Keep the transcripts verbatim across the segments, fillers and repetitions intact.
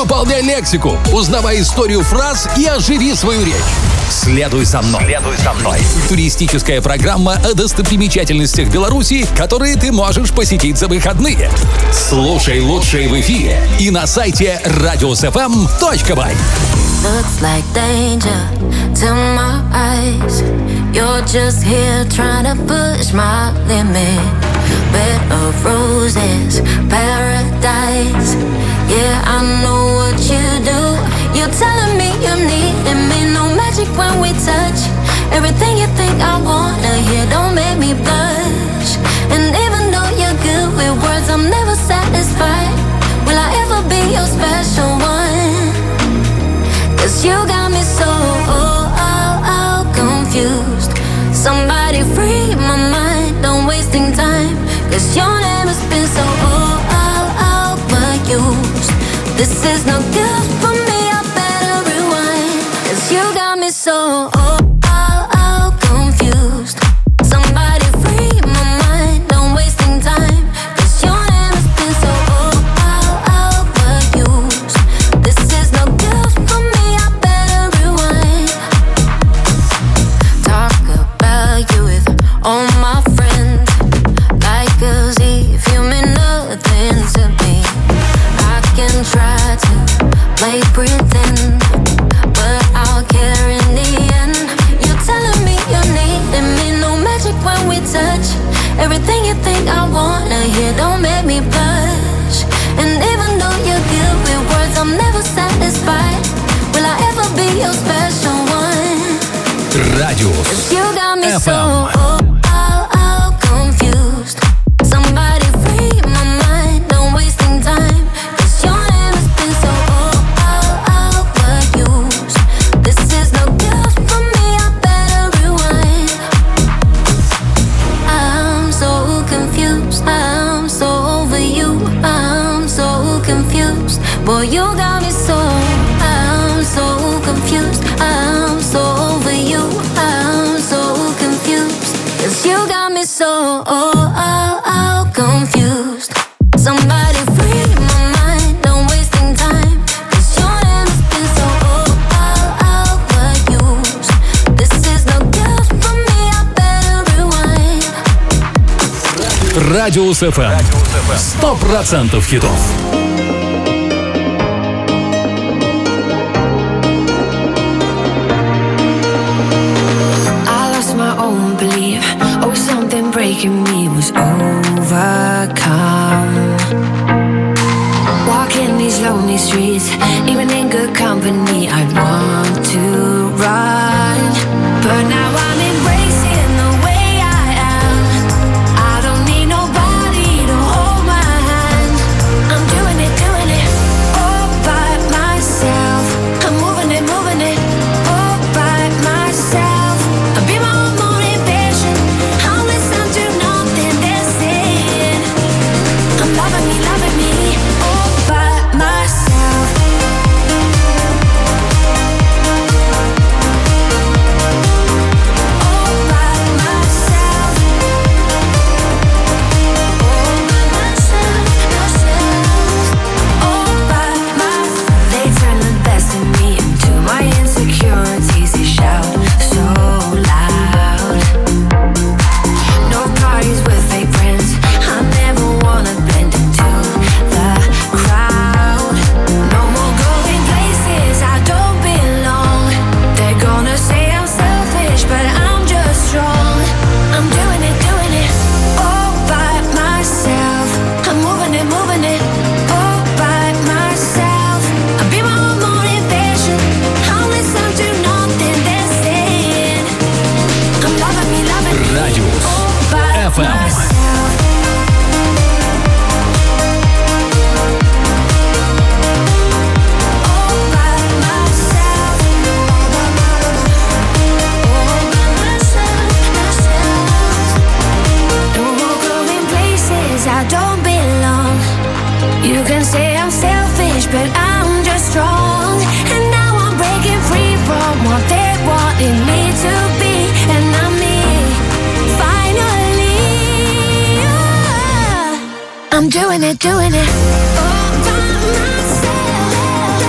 Пополняй лексику, узнавай историю фраз и оживи свою речь. Следуй за мной. Следуй за мной. Туристическая программа о достопримечательностях Беларуси, которые ты можешь посетить за выходные. Слушай лучшее в эфире и на сайте радиус эф эм точка бай. Looks like danger to my eyes. You're just here trying to push my limit. Bed of roses, paradise. Yeah, I know what you do. You're telling me you need me. No magic when we touch. Everything you think I wanna hear don't make me blush. And even though you're good with words, I'm never satisfied. Will I ever be your special one? Cause you got me so oh, oh, oh, confused. Somebody free my mind, don't wasting time. Cause your name has been so oh, oh, overused. This is no good for me, I better rewind. Cause you got me so oh, oh, oh, confused. Somebody free my mind, don't wasting time. Cause your name has been so oh, oh, overused. This is no good for me, I better rewind. Talk about you with all my friends. Like as if you mean nothing to me. I can try to play pretend, but I'll care in the end. You're telling me you need me. No magic when we touch. Everything you think I wanna hear don't make me blush. And even though you're good with words, I'm never satisfied. Will I ever be your special one? Радиус Cause you got me эф so эм. oh, oh, oh, confused. Somebody free my mind, don't wasting time. Cause your name has been so oh, oh, overused. This is no good for me, I better rewind. I'm so confused, I'm so over you. I'm so confused, boy you got me so. I'm so confused, I'm so over you. I'm so confused, cause you got me so oh, oh, oh, confused. Somebody free my mind, don't wasting time. Cause your name has been so oh, oh, overused. This is no good for me, I better rewind. Радиус эф эм. Сто процентов хитов. I lost my own belief. Oh, something breaking me was overcome. Walking these lonely streets, even in good company, I want to run. But now I'm embracing the way I am. I don't need nobody to hold my hand. I'm doing it, doing it all by myself. I'm moving it, moving it all by myself. I'll be my own motivation. I'll listen to nothing they're saying. I'm loving me, loving me all by myself. All by myself. All by myself, myself. All by myself. They turn the best in me into my insecurities. They shout so loud. No parties with fake friends. I never wanna blend into the crowd. No more going places I don't belong. They're gonna say I'm selfish, but I'm just strong. I'm doing it, doing it all by myself. I'm moving it, moving it all by myself. I'll be my own motivation. I'll listen to nothing they're saying. I'm loving me, loving me Радиус all by эф эм. myself. All by myself. All by myself, myself. No more going places I don't belong. You can say I'm selfish, but I'm just strong. And now I'm breaking free from what they wanted me to be. And I'm me, finally. Yeah. I'm doing it, doing it all by myself.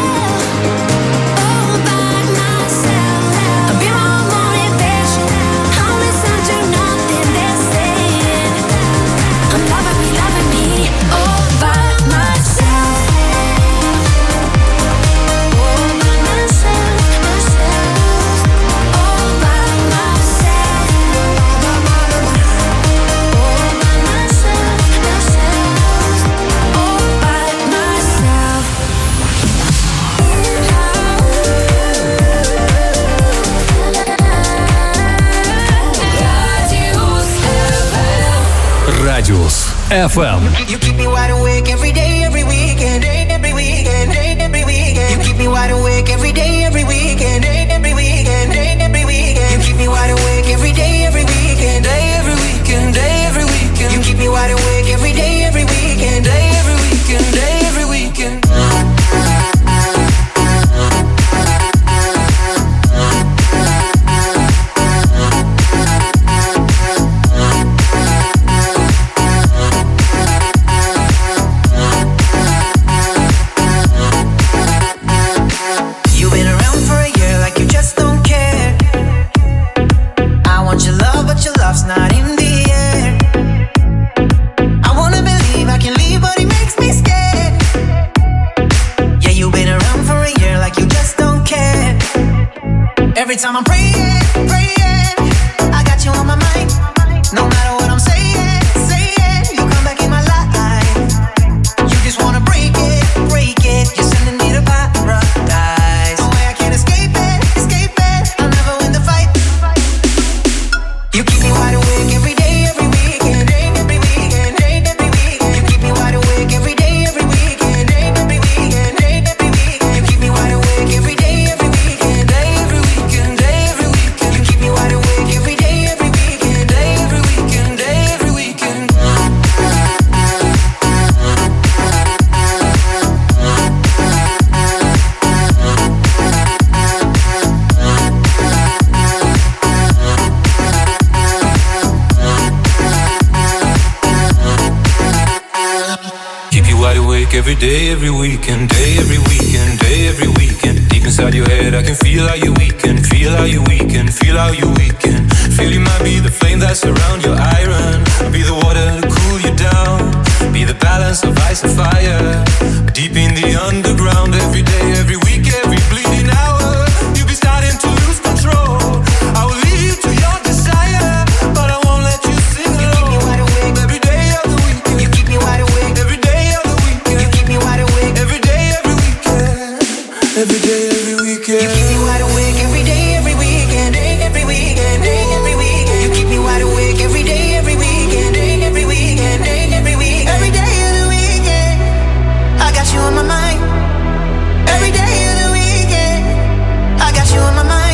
эф эм. You keep me wide awake every day, every weekend, every weekend, every weekend. You keep me wide awake every day, every weekend, every weekend, every weekend. You keep me wide awake every day, every weekend, every weekend, every weekend. You keep me wide awake every day, every weekend, every weekend, every weekend. Not in the air. I wanna believe I can leave, but it makes me scared. Yeah, you've been around for a year like you just don't care. Every time I'm praying, praying, I got you on my mind. No matter what I'm saying, saying, you come back in my life. You just wanna break it, break it. You're sending me to paradise. No way I can't escape it, escape it. I'll never win the fight. You keep me wide awake every day, every weekend, every weekend, every weekend. You keep me wide awake every day, every weekend, every weekend, every weekend. You keep me wide awake every day, every weekend, every weekend, every weekend. You keep me wide awake every day, every weekend, every weekend, every weekend. Wide awake every day, every weekend, day, every weekend, day, every weekend. Deep inside your head, I can feel how you weaken, feel how you weaken, feel how you weaken. Feel you might be the flame that surround your iron. I'll be the water to cool you down. Be the balance of ice and fire. Deep in the underground, every day, every week, every bleeding hour. You'll be starting to lose control. I will lead you to your desire, but I won't let you sing alone. You keep me wide awake every day of the weekend. You keep me wide awake every day of the weekend. You keep me wide awake every day, every weekend. Every day, every weekend. You keep me wide awake every day, every weekend, every weekend, every weekend. You keep me wide awake every day, every weekend, every weekend, every weekend. Every day of the weekend, I got you on my mind. Every day of the weekend, I got you on my mind.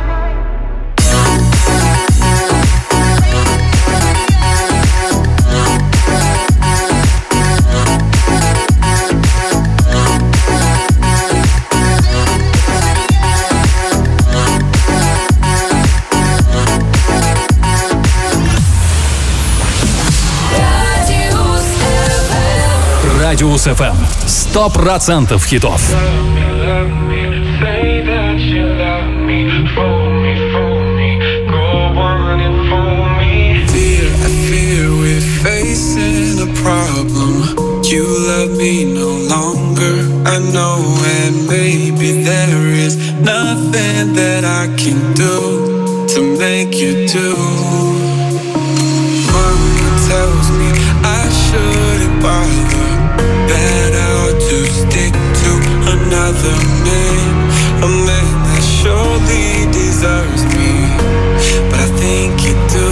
Радиус эф эм. Сто процентов хитов. Facing a problem, you love me no longer. I know, and maybe there is nothing that I can do to make you do. Mama tells me I shouldn't bother, that I ought to stick to another man, a man that surely deserves me, but I think you do.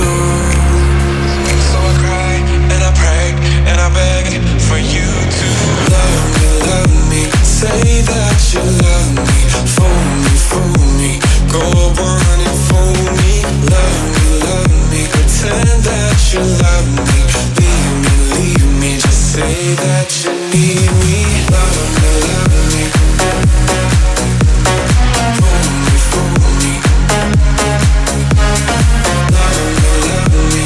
And I beg for you to love me, love me. Say that you love me. Fool me, fool me. Go on and fool me. Love me, love me. Pretend that you love me. Leave me, leave me. Just say that you need me. Love me, love me. Fool me, fool me. Love me, love me.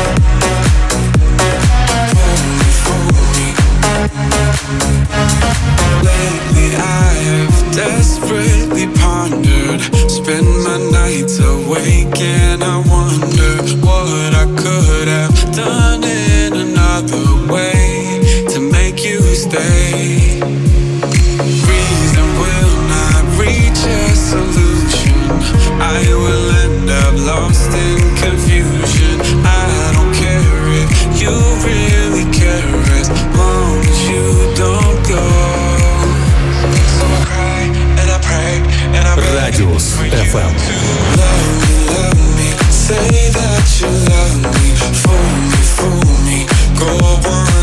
Lately I have desperately pondered, spend my nights awake and I wonder what I could have done in another way to make you stay. Reason will not reach a solution, I will end up lost in confusion. I don't care if you really care as long as you don't go. So I cry and I pray and I beg Радиус for you эф эм. to love me, love me. Say that you love me. Fool me, fool me. Go on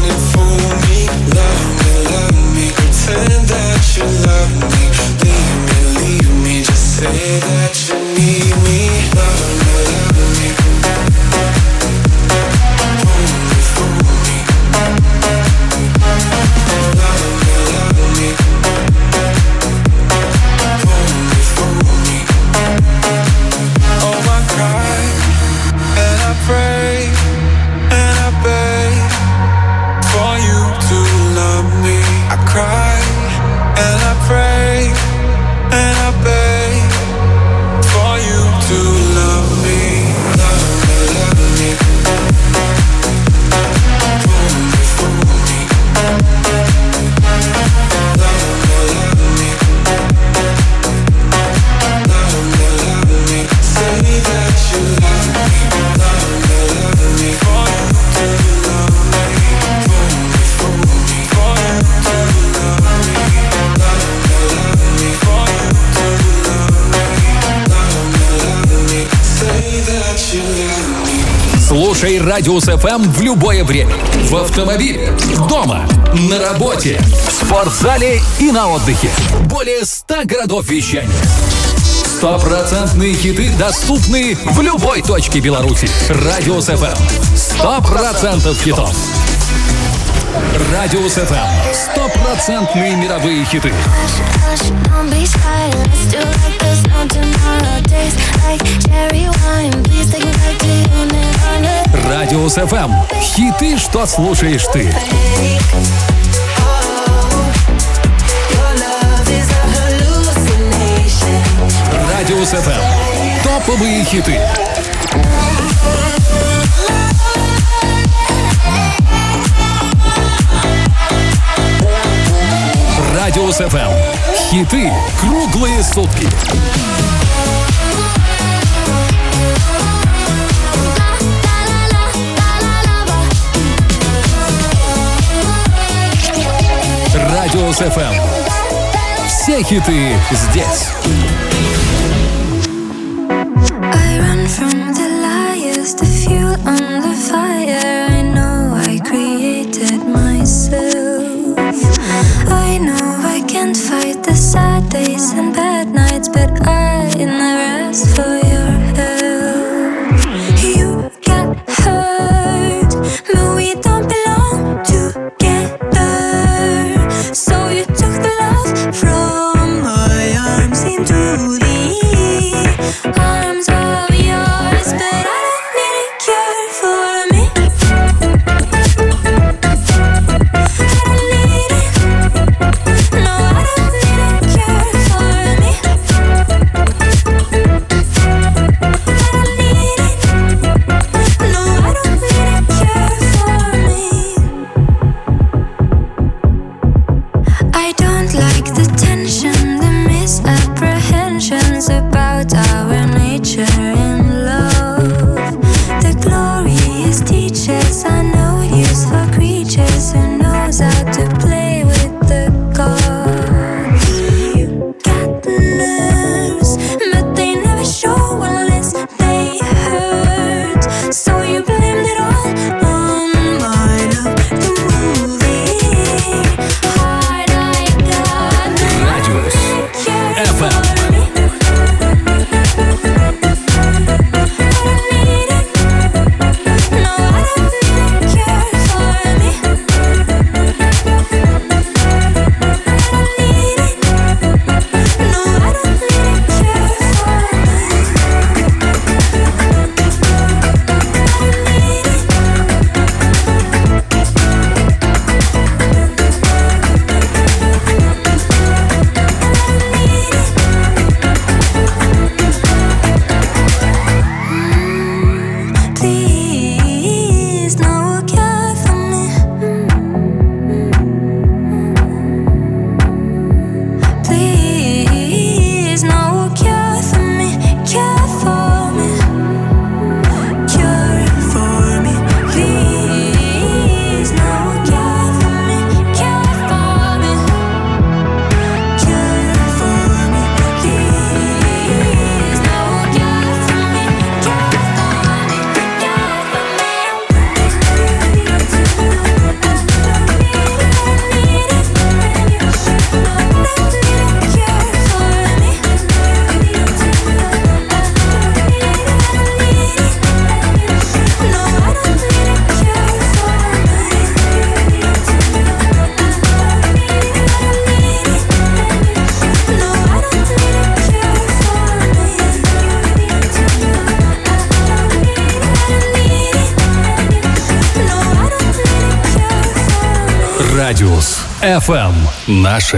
Слушай Радиус эф эм в любое время. В автомобиле, дома, на работе, в спортзале и на отдыхе. Более ста городов вещания. Стопроцентные хиты доступны в любой точке Беларуси. Радиус эф эм. Сто процентов хитов. Радиус эф эм. Стопроцентные мировые хиты. Радиус эф эм. Хиты, что слушаешь ты. Радиус эф эм. Топовые хиты. Радиус эф эм. Хиты круглые сутки. Радиус эф эм. Все хиты здесь. I run from the liars, the fuel on the fire. I know I created myself. I know I can't fight the sad days and bad nights, but I never asked for your help. You got hurt, but we don't belong together. So you took the love from my arms into the arms of yours, but I don't need a cure for me. I don't need it. No, I don't need a cure for me. I don't need it. No, I don't need a cure for me. I don't like the tension, the misapprehensions about our nature in love. The glorious teachers are no use for creatures who knows how to play with the gods. You got nerves, but they never show unless they hurt. So you blamed it all on my love. The movie hard I got. Радиус эф эм. Please, no care for me. Please, no care for me. Care for me. Care for me. Please, no care for me. Care for me. Care for me. Please, no care for me. Care for me. Радиус эф эм. Наше.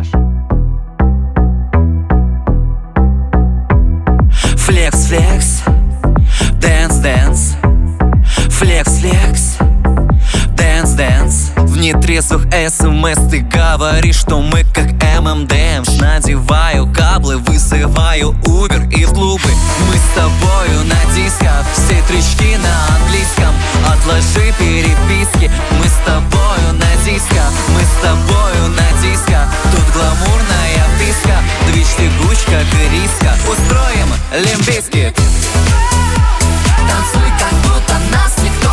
Флекс, флекс, дэнс, дэнс. Флекс, флекс, дэнс, дэнс. В нетрезвых смс ты говоришь, что мы как эм эм дэ эмс. Надеваю каблы, вызываю Uber и в клубы. Мы с тобою на дисках, все тречки на английском. Отложи переписки, мы с тобою на дисках. Мы с тобою на дисках. Тут гламурная писка, движ тягучка, риска. Устроим Лимп Бизкит. Танцуй, как будто нас никто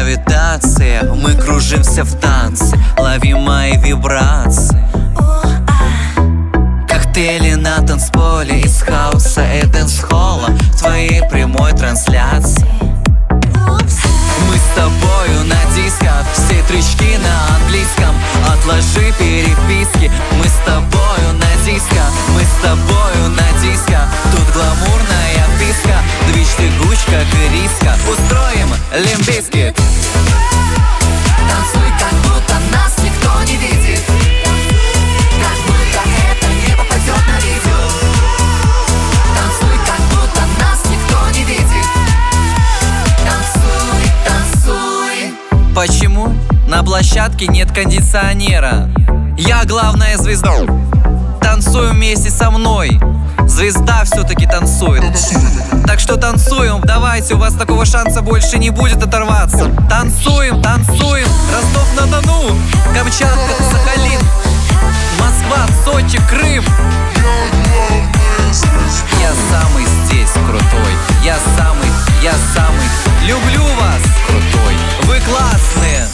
гравитация. Мы кружимся в танце, лови мои вибрации. Коктейли на танцполе из хаоса и дэнс-холла в твоей прямой трансляции. Мы с тобою на дисках, все тречки на английском. Отложи переписки, мы с тобою на дисках. Мы с тобою на дисках, тут гламурная писка. Двич ты гуч, как ириска, устроим лимбискит. Танцуй, как будто нас никто не видит, как будто это не попадет на видео. Танцуй, как будто нас никто не видит. Танцуй, танцуй. Почему на площадке нет кондиционера? Я главная звезда. Танцуй вместе со мной. Звезда все-таки танцует. Так что танцуем, давайте, у вас такого шанса больше не будет оторваться. Танцуем, танцуем. Ростов-на-Дону, Камчатка, Сахалин, Москва, Сочи, Крым. Я самый здесь крутой. Я самый, я самый. Люблю вас, крутой. Вы классные.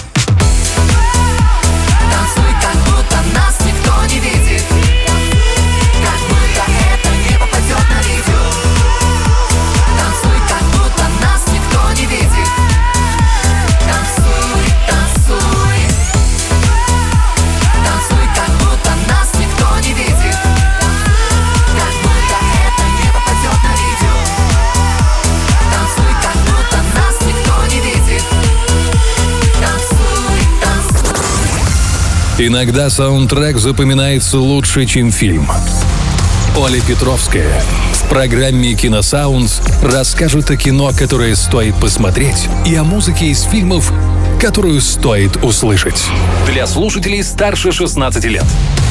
Танцуй, как будто нас никто не видит, как будто это не попадет на видео. Танцуй, как будто нас никто не видит. Танцуй, танцуй. Танцуй, как будто нас никто не видит, как будто это не попадет на видео. Танцуй, как будто нас никто не видит. Танцуй, танцуй. Иногда саундтрек запоминается лучше, чем фильм. Оля Петровская в программе «Киносаундс» расскажет о кино, которое стоит посмотреть, и о музыке из фильмов, которую стоит услышать. Для слушателей старше шестнадцати лет.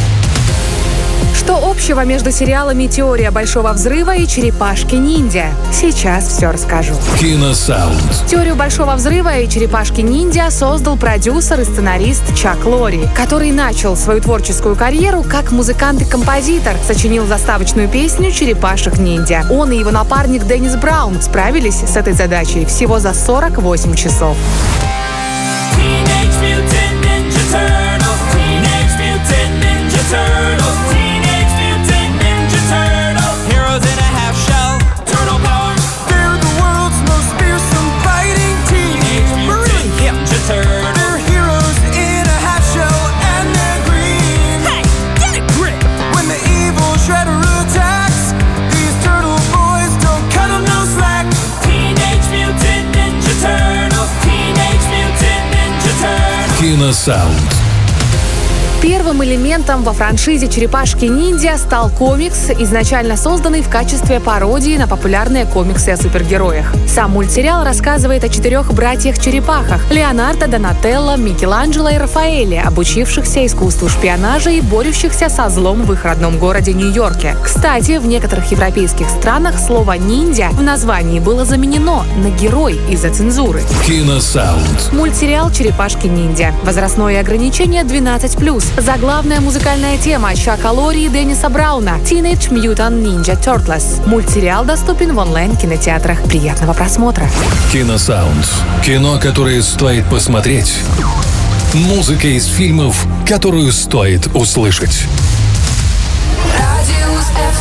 Что общего между сериалами «Теория большого взрыва» и «Черепашки-ниндзя»? Сейчас все расскажу. «Киносаундс». «Теорию большого взрыва» и «Черепашки-ниндзя» создал продюсер и сценарист Чак Лори, который начал свою творческую карьеру как музыкант и композитор, сочинил заставочную песню «Черепашек-ниндзя». Он и его напарник Деннис Браун справились с этой задачей всего за сорок восемь часов. Teenage Mutant Ninja Turtles, Teenage Mutant Ninja Turtles, Teenage Mutant Ninja Turtles, heroes in a half shell, turtle power. They're the world's most fearsome fighting Teenage Mutant Ninja Turtles. They're heroes in a half shell and they're green. Hey, get a grip! When the evil Shredder attacks, these turtle boys don't cut 'em no slack. Teenage Mutant Ninja Turtles, Teenage Mutant Ninja Turtles. «Киносаунд». Первым элементом во франшизе «Черепашки-ниндзя» стал комикс, изначально созданный в качестве пародии на популярные комиксы о супергероях. Сам мультсериал рассказывает о четырех братьях-черепахах – Леонардо, Донателло, Микеланджело и Рафаэле, обучившихся искусству шпионажа и борющихся со злом в их родном городе Нью-Йорке. Кстати, в некоторых европейских странах слово «ниндзя» в названии было заменено на «герой» из-за цензуры. «Киносаунд». Мультсериал «Черепашки-ниндзя». Возрастное ограничение двенадцать плюс. Заглавная музыкальная тема Чака Лори и Денниса Брауна «Teenage Mutant Ninja Turtles». Мультсериал доступен в онлайн-кинотеатрах. Приятного просмотра. «Киносаунд». Кино, которое стоит посмотреть. Музыка из фильмов, которую стоит услышать. Радиус эф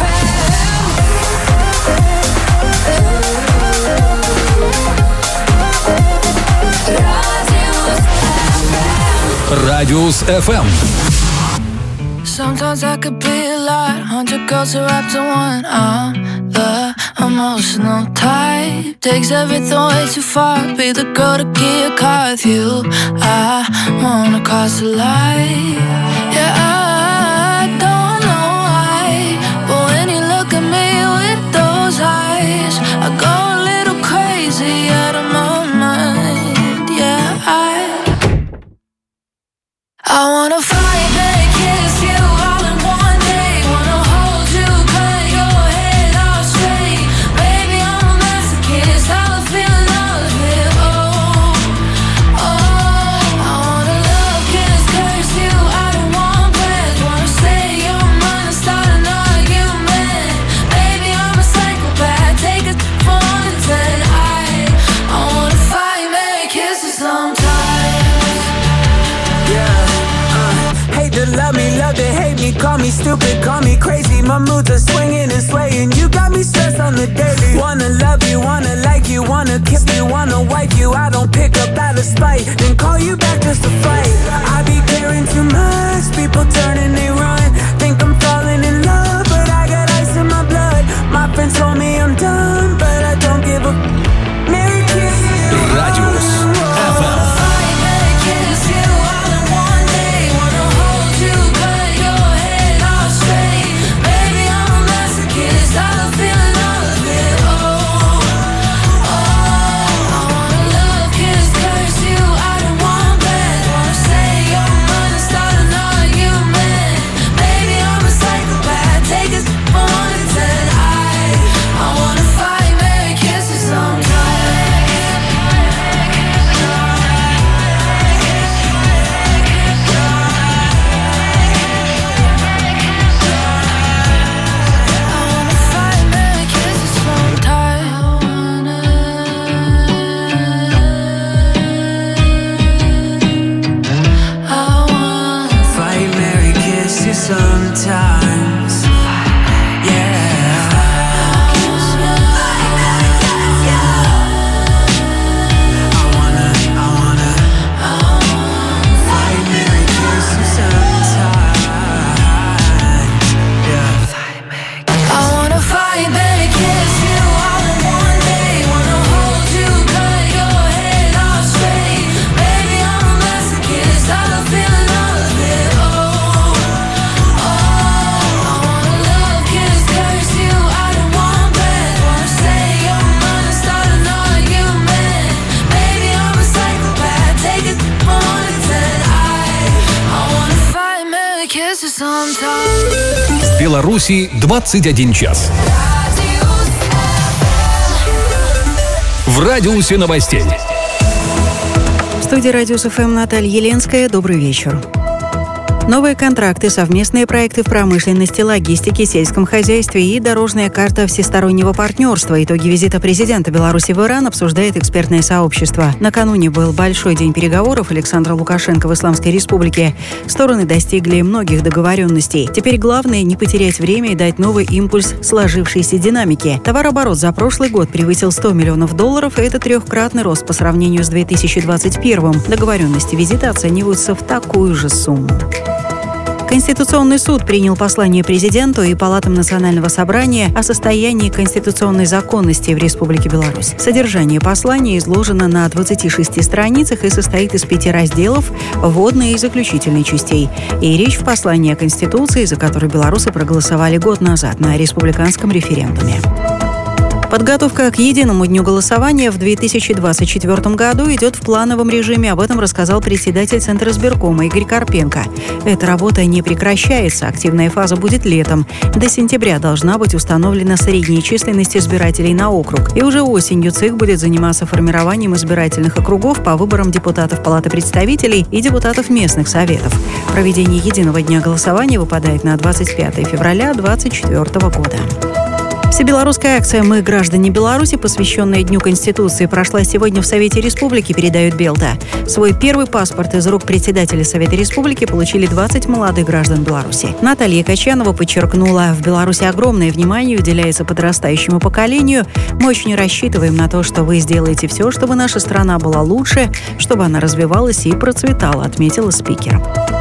эм. Радиус эф эм. Sometimes I could be a lot, hundred girls who wrapped in one. I'm the emotional type, takes everything way too far. Be the girl to get a car with you. I wanna cross the line. Yeah, I don't know why, but when you look at me with those eyes, I go a little crazy out of my mind. Yeah, I I wanna fight, then kiss you all in one day. Wanna hold you, cut your head off straight. Baby, I'm a masochist, how I feel all of it. Oh, oh, I wanna love, kiss, curse you. I don't Hate to love me, love to hate me. Call me stupid, call me crazy. My moods are swinging and swaying. You got me stressed on the daily. Wanna love you, wanna like you, wanna kiss you, wanna wipe you. I don't pick up out of spite, then call you back just to fight. I be caring too much. People turn and they run. Think I'm falling in love, but I got ice in my blood. My friends told me I'm done, but I don't give a Merry kiss. Радиус эф эм. Sometimes, yeah. I wanna, I wanna fight, marry, kiss you sometimes, yeah. I wanna fight, marry, kiss you all in one day. Wanna hold you, cut your head off straight. Baby, I'm a masochist. I love feeling all of it. Oh. В Беларуси двадцать один час. В радиусе новостей. В студии «Радиус эф эм» Наталья Еленская. Добрый вечер. Новые контракты, совместные проекты в промышленности, логистике, сельском хозяйстве и дорожная карта всестороннего партнерства. Итоги визита президента Беларуси в Иран обсуждает экспертное сообщество. Накануне был большой день переговоров Александра Лукашенко в Исламской Республике. Стороны достигли многих договоренностей. Теперь главное не потерять время и дать новый импульс сложившейся динамике. Товарооборот за прошлый год превысил сто миллионов долларов, и это трехкратный рост по сравнению с две тысячи двадцать первым. Договоренности визита оцениваются в такую же сумму. Конституционный суд принял послание президенту и палатам Национального собрания о состоянии конституционной законности в Республике Беларусь. Содержание послания изложено на двадцати шести страницах и состоит из пяти разделов, вводной и заключительной частей. И речь в послании о Конституции, за которую белорусы проголосовали год назад на республиканском референдуме. Подготовка к единому дню голосования в две тысячи двадцать четвёртом году идет в плановом режиме. Об этом рассказал председатель Центра избиркома Игорь Карпенко. Эта работа не прекращается. Активная фаза будет летом. До сентября должна быть установлена средняя численность избирателей на округ. И уже осенью ЦИК будет заниматься формированием избирательных округов по выборам депутатов Палаты представителей и депутатов местных советов. Проведение единого дня голосования выпадает на двадцать пятое февраля две тысячи двадцать четвёртого года. Всебелорусская акция «Мы, граждане Беларуси», посвященная Дню Конституции, прошла сегодня в Совете Республики, передает Белта. Свой первый паспорт из рук председателя Совета Республики получили двадцать молодых граждан Беларуси. Наталья Качанова подчеркнула, в Беларуси огромное внимание уделяется подрастающему поколению. Мы очень рассчитываем на то, что вы сделаете все, чтобы наша страна была лучше, чтобы она развивалась и процветала, отметила спикер.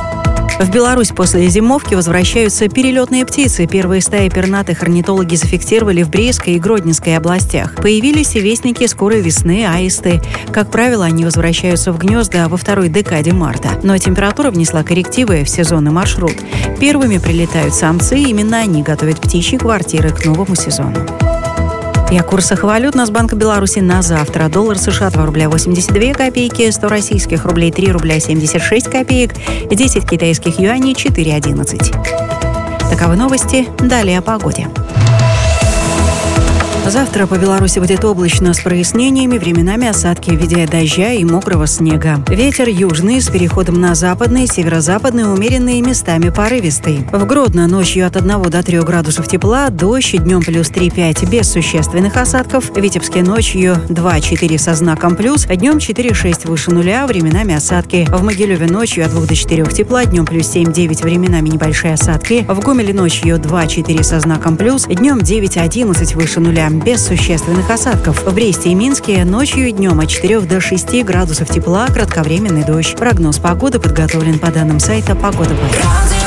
В Беларусь после зимовки возвращаются перелетные птицы. Первые стаи пернатых орнитологи зафиксировали в Брестской и Гродненской областях. Появились и вестники скорой весны, аисты. Как правило, они возвращаются в гнезда во второй декаде марта. Но температура внесла коррективы в сезонный маршрут. Первыми прилетают самцы, именно они готовят птичьи квартиры к новому сезону. И о курсах валют Нацбанка Беларуси на завтра. Доллар США два рубля восемьдесят две копейки, сто российских рублей три рубля семьдесят шесть копеек, десять китайских юаней четыре одиннадцать. Таковы новости. Далее о погоде. Завтра по Беларуси будет облачно с прояснениями, временами осадки в виде дождя и мокрого снега. Ветер южный с переходом на западный, северо-западный, умеренный, местами порывистый. В Гродно ночью от одного до трёх градусов тепла, дождь, днем плюс три-пять без существенных осадков. В Витебске ночью два-четыре со знаком плюс, днем четыре-шесть выше нуля, временами осадки. В Могилеве ночью от двух до четырёх тепла, днем плюс семь-девять, временами небольшие осадки. В Гомеле ночью два-четыре со знаком плюс, днем девять-одиннадцать выше нуля, без существенных осадков. В Бресте и Минске ночью и днем от четырёх до шести градусов тепла, кратковременный дождь. Прогноз погоды подготовлен по данным сайта «Погода Бай».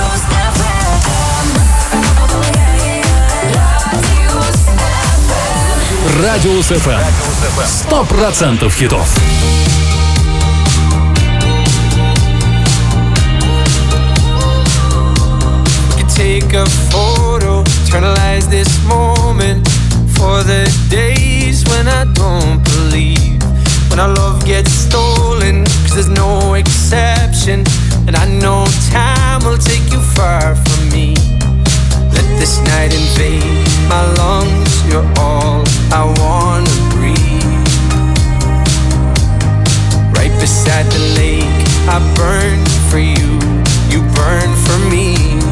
Радиус эф эм. Сто процентов хитов. Take a photo, eternalize this moment for the days when I don't believe, when our love gets stolen, cause there's no exception, and I know time will take you far from me. Let this night invade my lungs, you're all I wanna breathe. Right beside the lake, I burn for you, you burn for me.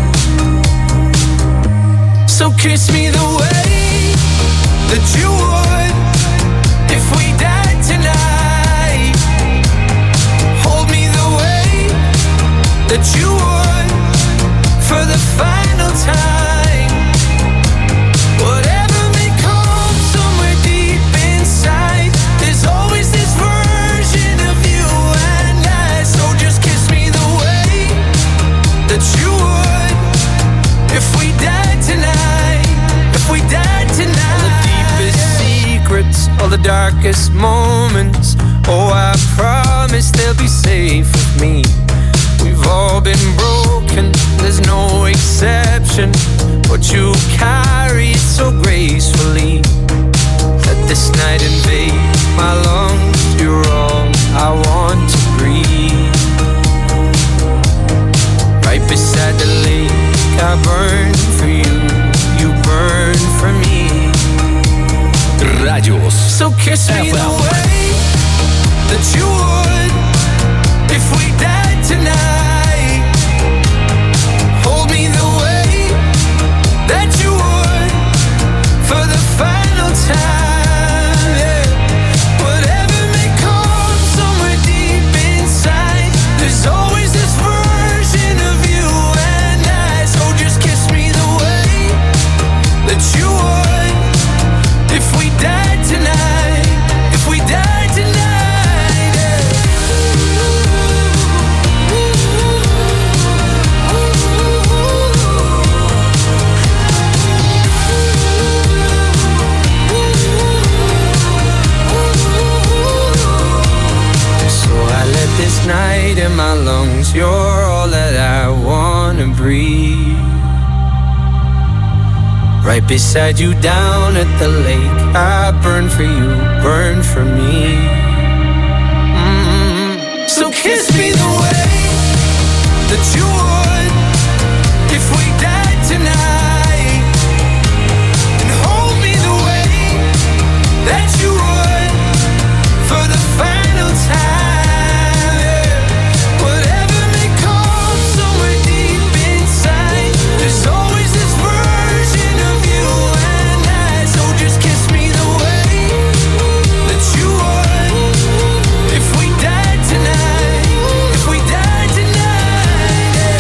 So kiss me the way that you would if we died tonight. Hold me the way that you would for the final time. Whatever may come somewhere deep inside, there's always this version of you and I. So just kiss me the way that you would if we died tonight, if we died tonight. All the deepest secrets, all the darkest moments, oh, I promise they'll be safe with me. We've all been broken, there's no exception, but you carry it so gracefully. Let this night invade my lungs, you're all I want to breathe. Right beside the lake, I burn for you, you burn for me. Радиус. So kiss me the way that you would if we died tonight. Hold me the way that you would for the final time. Yeah. Whatever may come somewhere deep inside, there's always this version of you and I. So just kiss me the way that you would if we died tonight, if we died tonight, yeah. So I let this night in my lungs, you're all that I wanna breathe. Right beside you down at the lake, I burn for you, burn for me. Mm-hmm. So kiss me the way that you would if we died tonight, and hold me the way that you would for the final time. Yeah. Whatever may come somewhere deep inside, there's always this version of you and I. So just kiss me the way that you would if we died tonight, if we died tonight, yeah.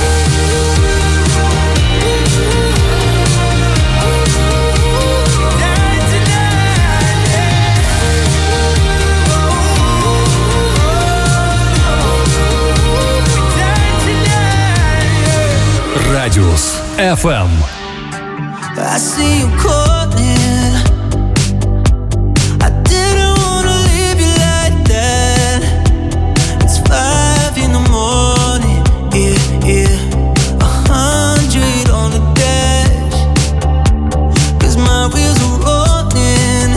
Died tonight, yeah. We died tonight, yeah. Радиус эф эм. I see you calling. I didn't wanna leave you like that. It's five in the morning, yeah, yeah. A hundred on the dash, 'cause my wheels are rolling.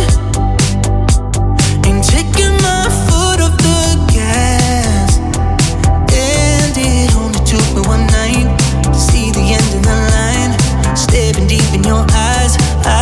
Ain't taking my foot off the gas. And it only took me one night to see the end of the line. Staring deep in your eyes, I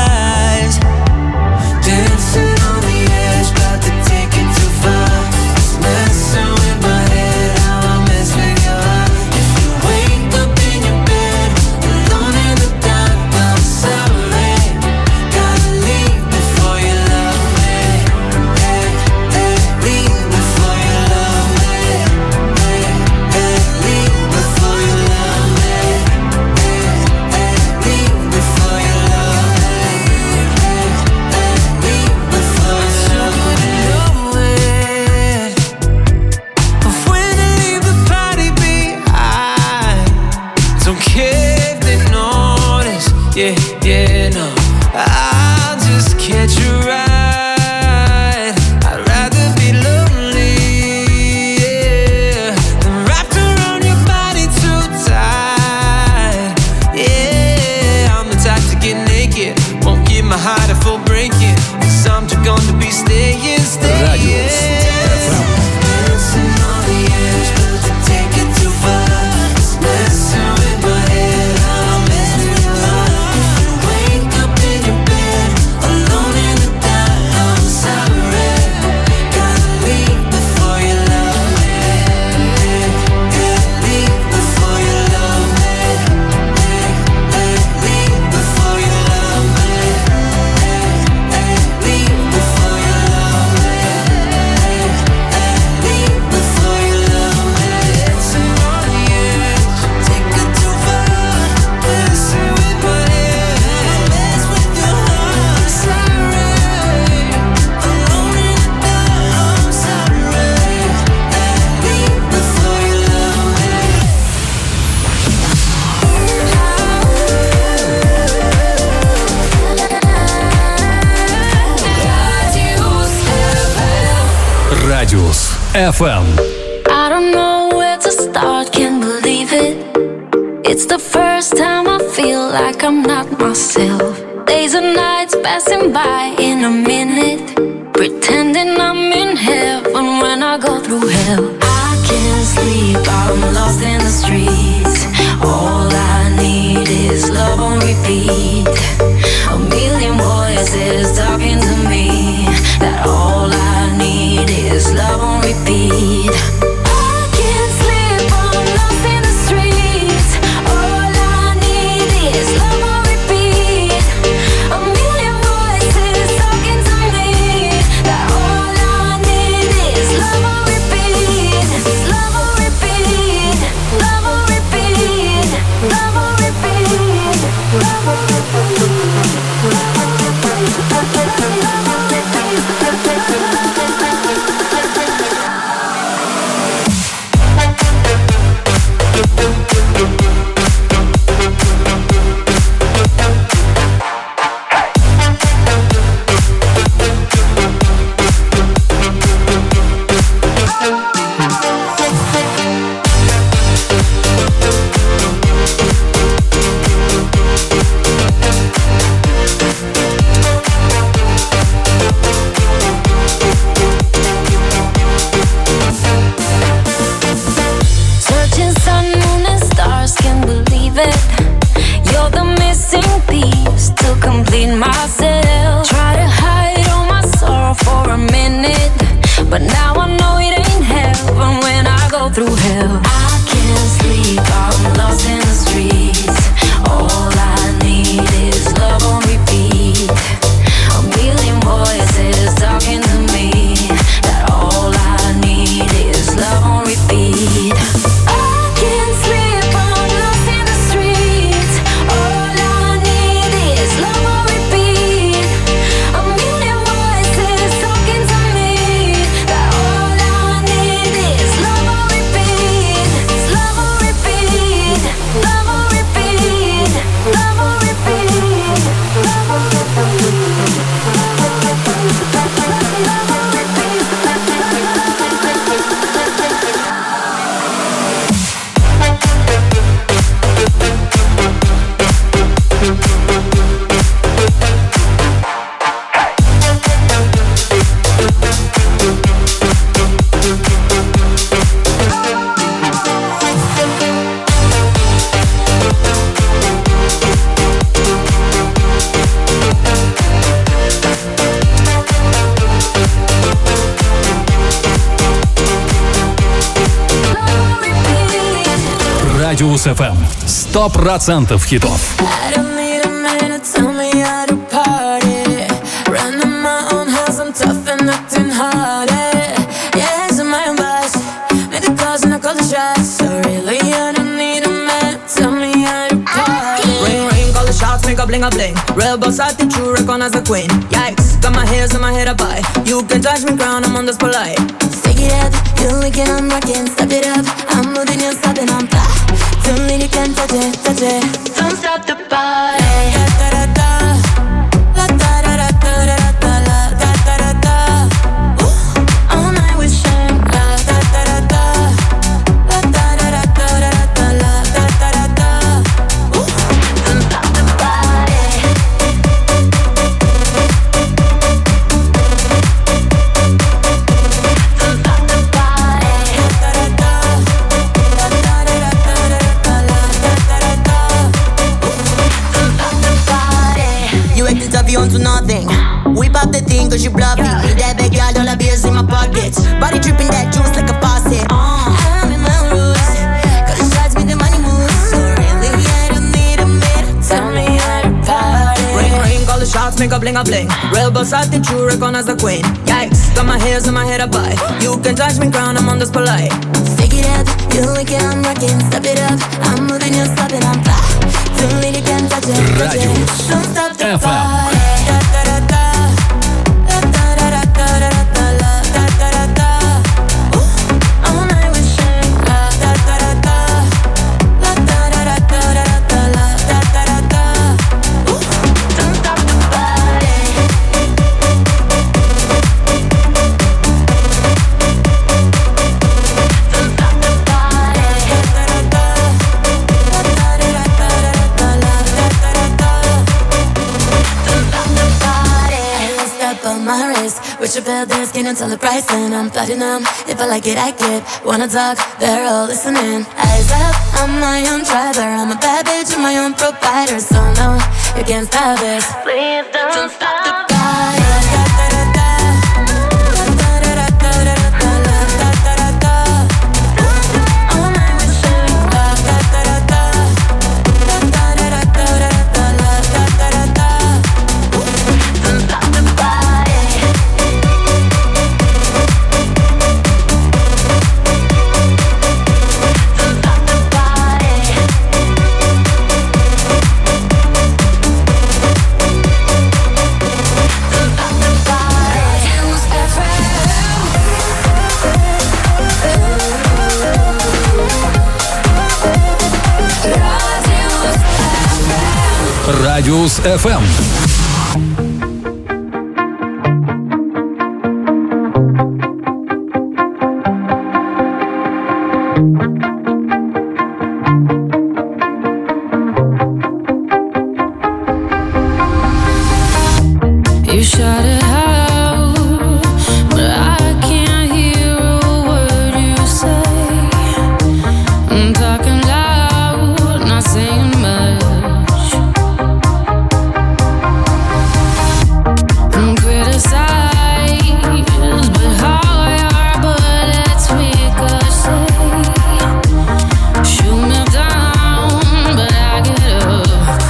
эф эм. I don't know where to start, can't believe it. It's the first time I feel like I'm not myself. Days and nights passing by in a minute, pretending I'm in heaven when I go through hell. I can't sleep, I'm lost in the streets. All I need is love on repeat. A million voices talking to me, that all I need is love on repeat. I can't sleep, I'm lost in the streets. All I need is love on repeat. A million voices talking to me, that all I need is love on repeat. Love on repeat. Love on repeat. Love on repeat. Love on repeat. Searching sun, moon and stars, can't believe it. You're the missing piece to complete myself. Try to hide all my sorrow for a minute, but now I know it ain't heaven when I go through hell. I can't sleep, I'm lost in the streets. All I need is love on repeat. A million voices talking to me, that all I need is love on repeat. I can't sleep, I'm lost in the streets. All I need is love on repeat. A million voices talking to me, that all I need is love on repeat. Love on repeat. Love on repeat. Love on repeat. Love on repeat. Love on repeat. Радиус эф эм. Сто процентов хитов. I don't need a man to tell me how to party. Running my own house, I'm tough and acting hardy. Yeah, it's my own boss. Make the calls and I call the shots. So really, I don't need a man to tell me how to party. Ring, ring, call the shots, make a bling a bling. Real boss attitude, recognize the queen. Yikes, got my hairs and my head up high. You can touch me crown, I'm on this polite. Stick it up, you wicked, I'm rocking. Step it up, I'm moving, you're stopping, I'm fly. Don't need you can touch it, touch it. Don't stop the party. Da da da da, la da da da da da da la da da da da. Ooh, all night we shine. La da da da da, la da da da da da da la da da da da. Ooh, don't stop the party. Don't stop the party. Da da da da, la da da da da da da la da da da da. Don't stop the party. You acted tough, you onto nothing. Whip out the thing cause you bluffing. Need that big girl, all the beers in my pockets. Body dripping that juice like a faucet. Uh. I'm in my roots, cause it shots me the money moves. So really, I don't need a man to tell me how to party. Ring, ring, call the shots, make a bling a bling. Real boss attitude, recognize the queen. Yikes, got my hairs and my head up high. You can touch me crown, I'm on this polite. Stick it up, you wicked, I'm rocking. Step it up, I'm moving, you're stopping, I'm fly. Don't need you can touch it, touch it. Don't stop the эф эм. party. Da da da da, la da da da da da da la da da da da. Ooh, all night we shine. La da da da da, la da da da da da da la da da da da. Ooh, don't stop the party. Richard Bell, their skin and tell the price, and I'm platinum. If I like it, I get. Wanna talk, they're all listening. Eyes up, I'm my own driver. I'm a bad bitch, I'm my own provider. So no, you can't stop it. Please don't, don't stop the party. Радиус эф эм. You shut it out, but I can't hear a word you say. I'm talking loud, not saying much. I'm criticized, but how your bullets ricochet. Shoot me down, but I get up.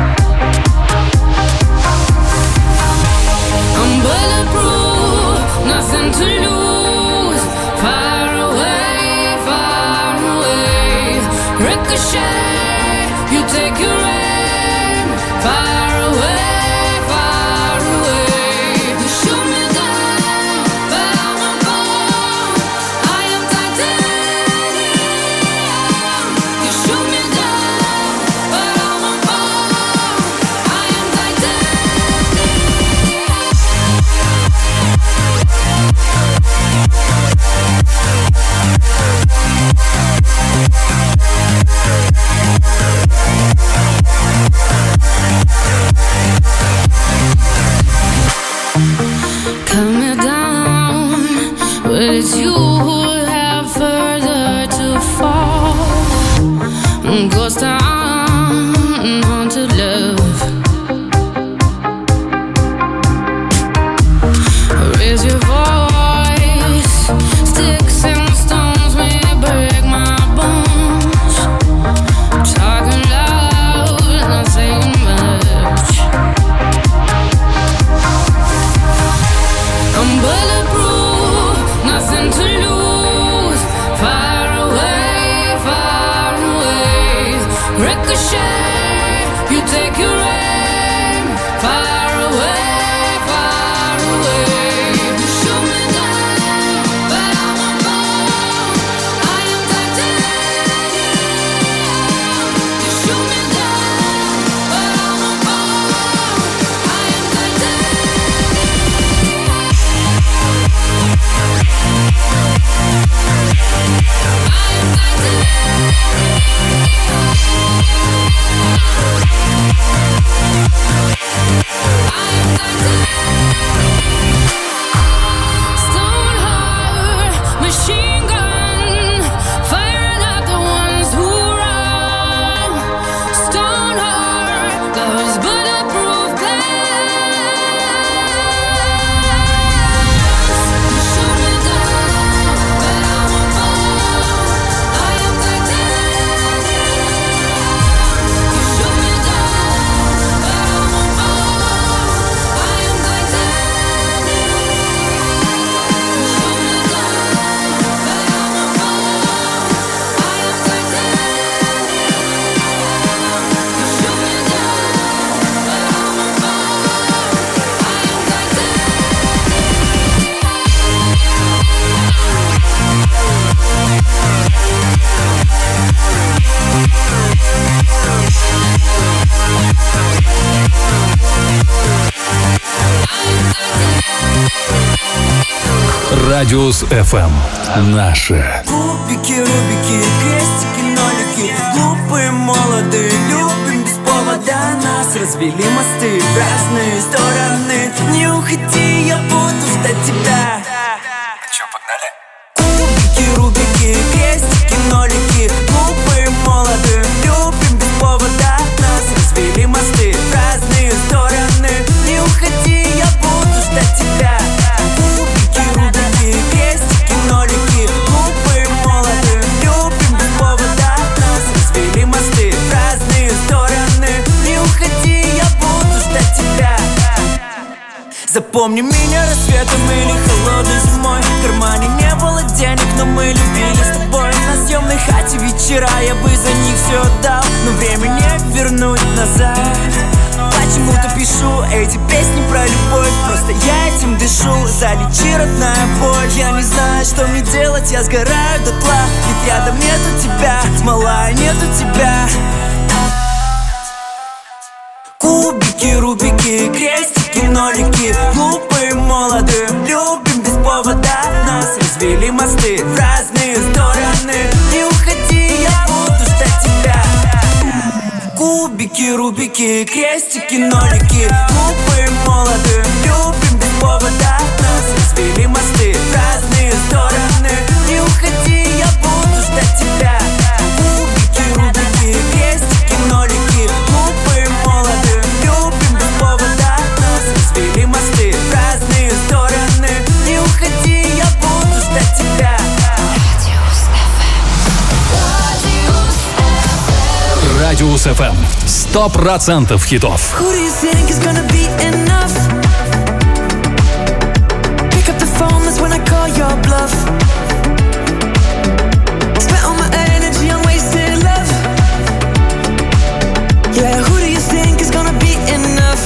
I'm bulletproof, nothing to lose. Far away, far away. Ricochet, you take your aim. Far away, far away. You shoot me down, but I won't fall. I am titanium. You shoot me down, but I won't fall. I am titanium. Cut me down, but it's you who have further to fall. Ghost town, haunted love. Raise your voice, sticks and stones may break my bones. Talking loud, not saying much. I'm bulletproof, nothing to lose. Far away, far away. Ricochet, you take your aim. Far away, far away. You shoot me down, but I won't fall. I am titanium. You shoot me down, but I won't fall. I am Stone heart, machine gun, firing at the ones who run. Stone heart, those bulletproof glass. You shoot me down, but I won't fall. I am titanium. You shoot me down, but I won't fall. I am titanium. You shoot me down, but I won't fall. I am titanium. You shoot me down, but I won't fall. I am Радиус эф эм. Наше. Кубики, рубики, крестики, нолики. Глупые, молодые, любим без повода. повода, нас развели мосты в разные стороны. Не уходи, я буду ждать тебя. Чё, погнали? Кубики, рубики, крестики, нолики, глупые, молодые, любим без повода, нас развели мосты в разные стороны. Не уходи, я буду ждать тебя. Кубики, рубики, крестики, нолики, глупые, молодые, любим без повода, нас развели мосты в разные стороны. Не уходи, я буду ждать тебя. Запомни меня рассветом или холодной зимой. В кармане не было денег, но мы любили с тобой. На съемной хате вечера, я бы за них все отдал, но время не вернуть назад. Почему-то пишу эти песни про любовь, просто я этим дышу. Залечи, родная боль. Я не знаю, что мне делать, я сгораю дотла. Ведь рядом нету тебя, малая, нету тебя. Кубики, рубики, крестики, нолики, глупые, молодые, любим без повода, нас развели мосты в разные стороны. Не уходи, я буду ждать тебя. Кубики, рубики, крестики, нолики, глупые, молодые, любим без повода, нас развели мосты в разные стороны. Не уходи, я буду ждать тебя. Кубики, рубики, крестики, нолики, глупые, молодые, любим без повода, нас развели мосты в разные стороны. Не уходи, я буду ждать тебя. Радиус эф эм. Сто процентов хитов. Who do you think is gonna be enough? Pick up the phone, that's when I call your bluff. Spent all my energy on wasted love. Yeah, who do you think is gonna be enough?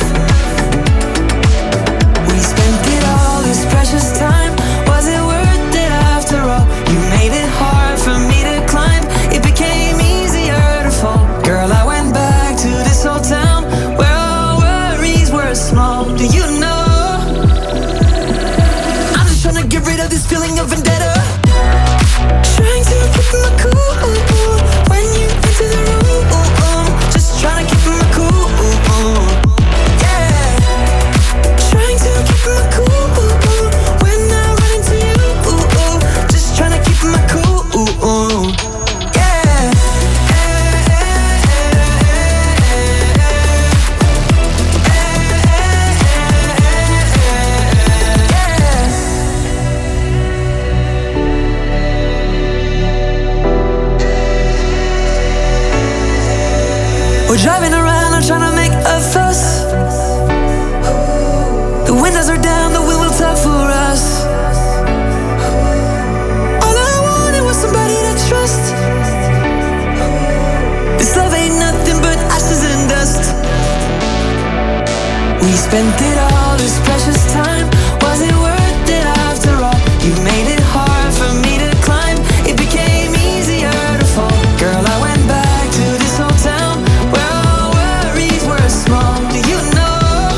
We spent it all, this precious time. Was it worth it after all? You made it hard for me to climb. It became easier to fall. Girl, I went back to this old town where all worries were small. Do you know? I'm just trying to get rid of this feeling of vendetta. Trying to keep my cool when you enter the room. Just trying to keep my cool. Yeah. Trying to keep my cool when I run into you. Just trying to keep my cool. We're driving around, I'm trying to make a fuss. The windows are down, the wheel will talk for us. All I wanted was somebody to trust. This love ain't nothing but ashes and dust. We spent it all, this precious time. Was it worth it after all? You made it hard for me to climb. It became easier to fall. Girl, I went back to this old town where all worries were small. Do you know?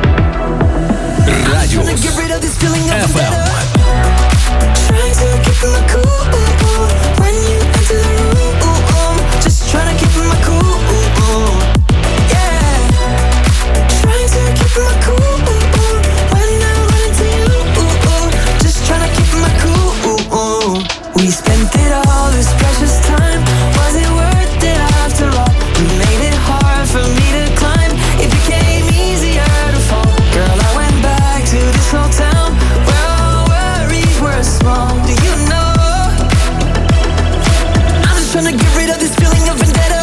Радиус Trying to get rid of this feeling of эф эм. Trying to keep my cool when you enter the room. Just trying to keep my cool. Yeah. Trying to keep my cool when I run into you. Just trying to keep my cool. We spent it all, this precious time. Was it worth it after all? You made it hard for me to climb. It became easier to fall. Girl, I went back to this old town where all worries were small. Do you know? I'm just trying to get rid of this feeling of vendetta.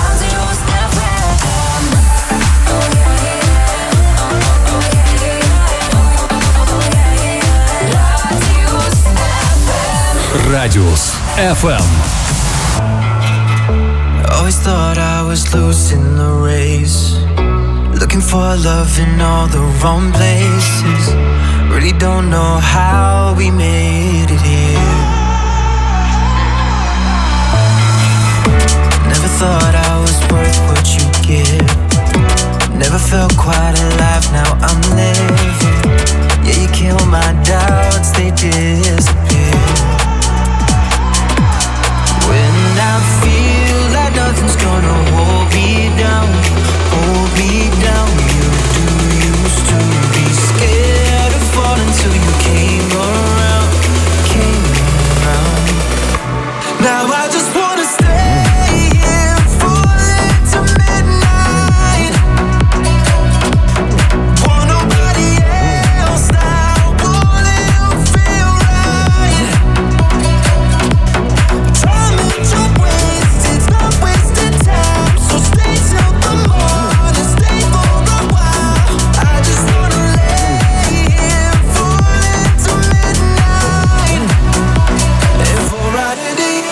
Радиус эф эм. Always thought I was losing the race, looking for love in all the wrong places. Really don't know how we made it here. Never thought I was worth what you give. Never felt quite alive, now I'm living. Yeah, you kill my doubts, they disappear. When I feel like nothing's gonna hold me down, Now I just wanna stay here, falling to midnight. Want nobody else now, won't it feel right? Time is your waste, it's not wasted time. So stay till the morning, stay for a while. I just wanna lay here, falling to midnight. And fall right into you.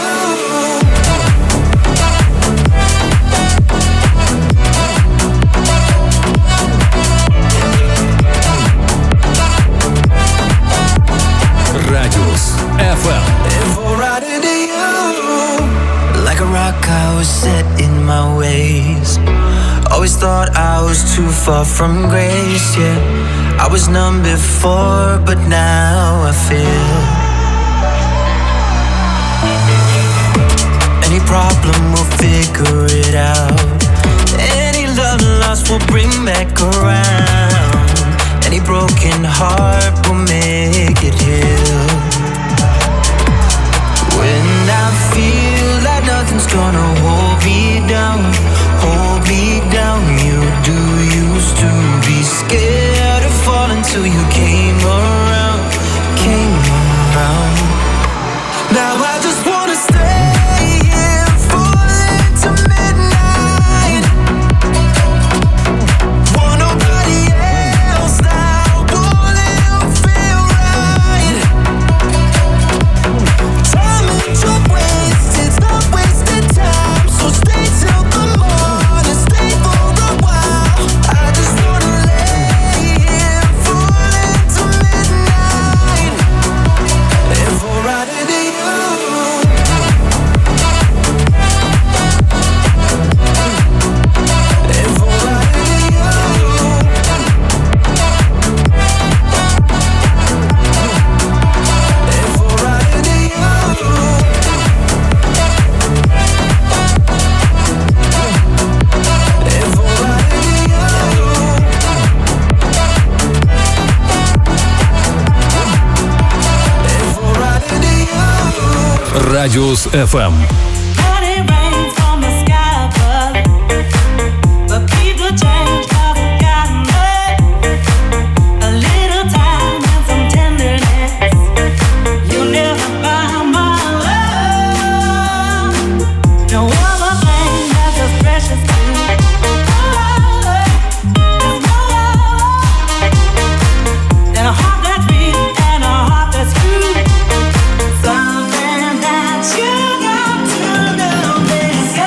Радиус эф эм. And fall right into you. Like a rock, I was set in my ways. Always thought I was too far from grace, yeah. I was numb before, but now I feel. Any problem, we'll figure it out. Any love lost, we'll bring back around. Any broken heart, we'll make it heal. When I feel like nothing's gonna hold me down, hold me down. You do used to be scared of falling till you came around, came around. Now I just wanna stay here, falling to midnight. Want nobody else now, won't it feel right? Time is your waste, it's not wasted time. So stay till the morning, stay for a while. I just wanna lay here, falling to midnight. And fall right into you. And fall right into you. And fall right into you. And fall right into you. And fall right into you. Радиус эф эм. When it rains from the sky above, but people change, haven't gotten up. A little time and some tenderness, you'll never buy my love. No other thing that's as precious to me. There's no love than a heart that's beat and a heart that's true. Something that you got to know, baby.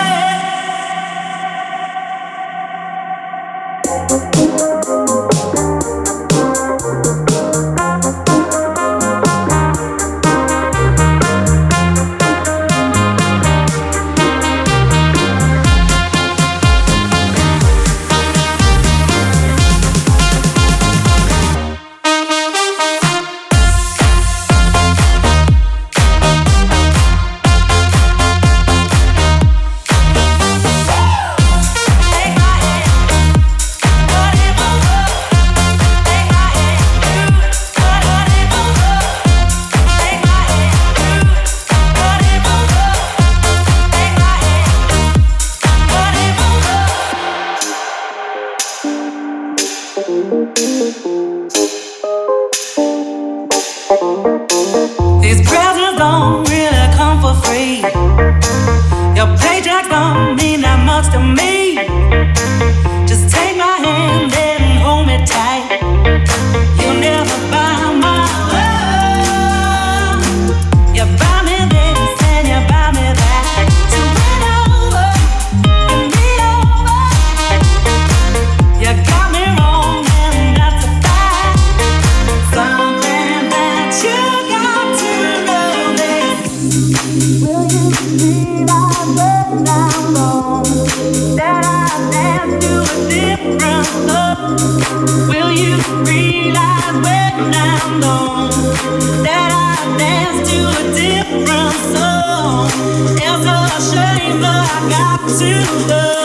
These presents don't really come for free. Your paycheck don't mean that much to me. Just take my hand and hold me tight. You'll never buy my love. You buy me this and you buy me that. So win over, win me over. You got me wrong and that's a fact. Something that you got to know is, will you realize when I'm gone that I dance to a different love? Will you realize when I'm gone that I dance to a different song? It's a shame that I got to know.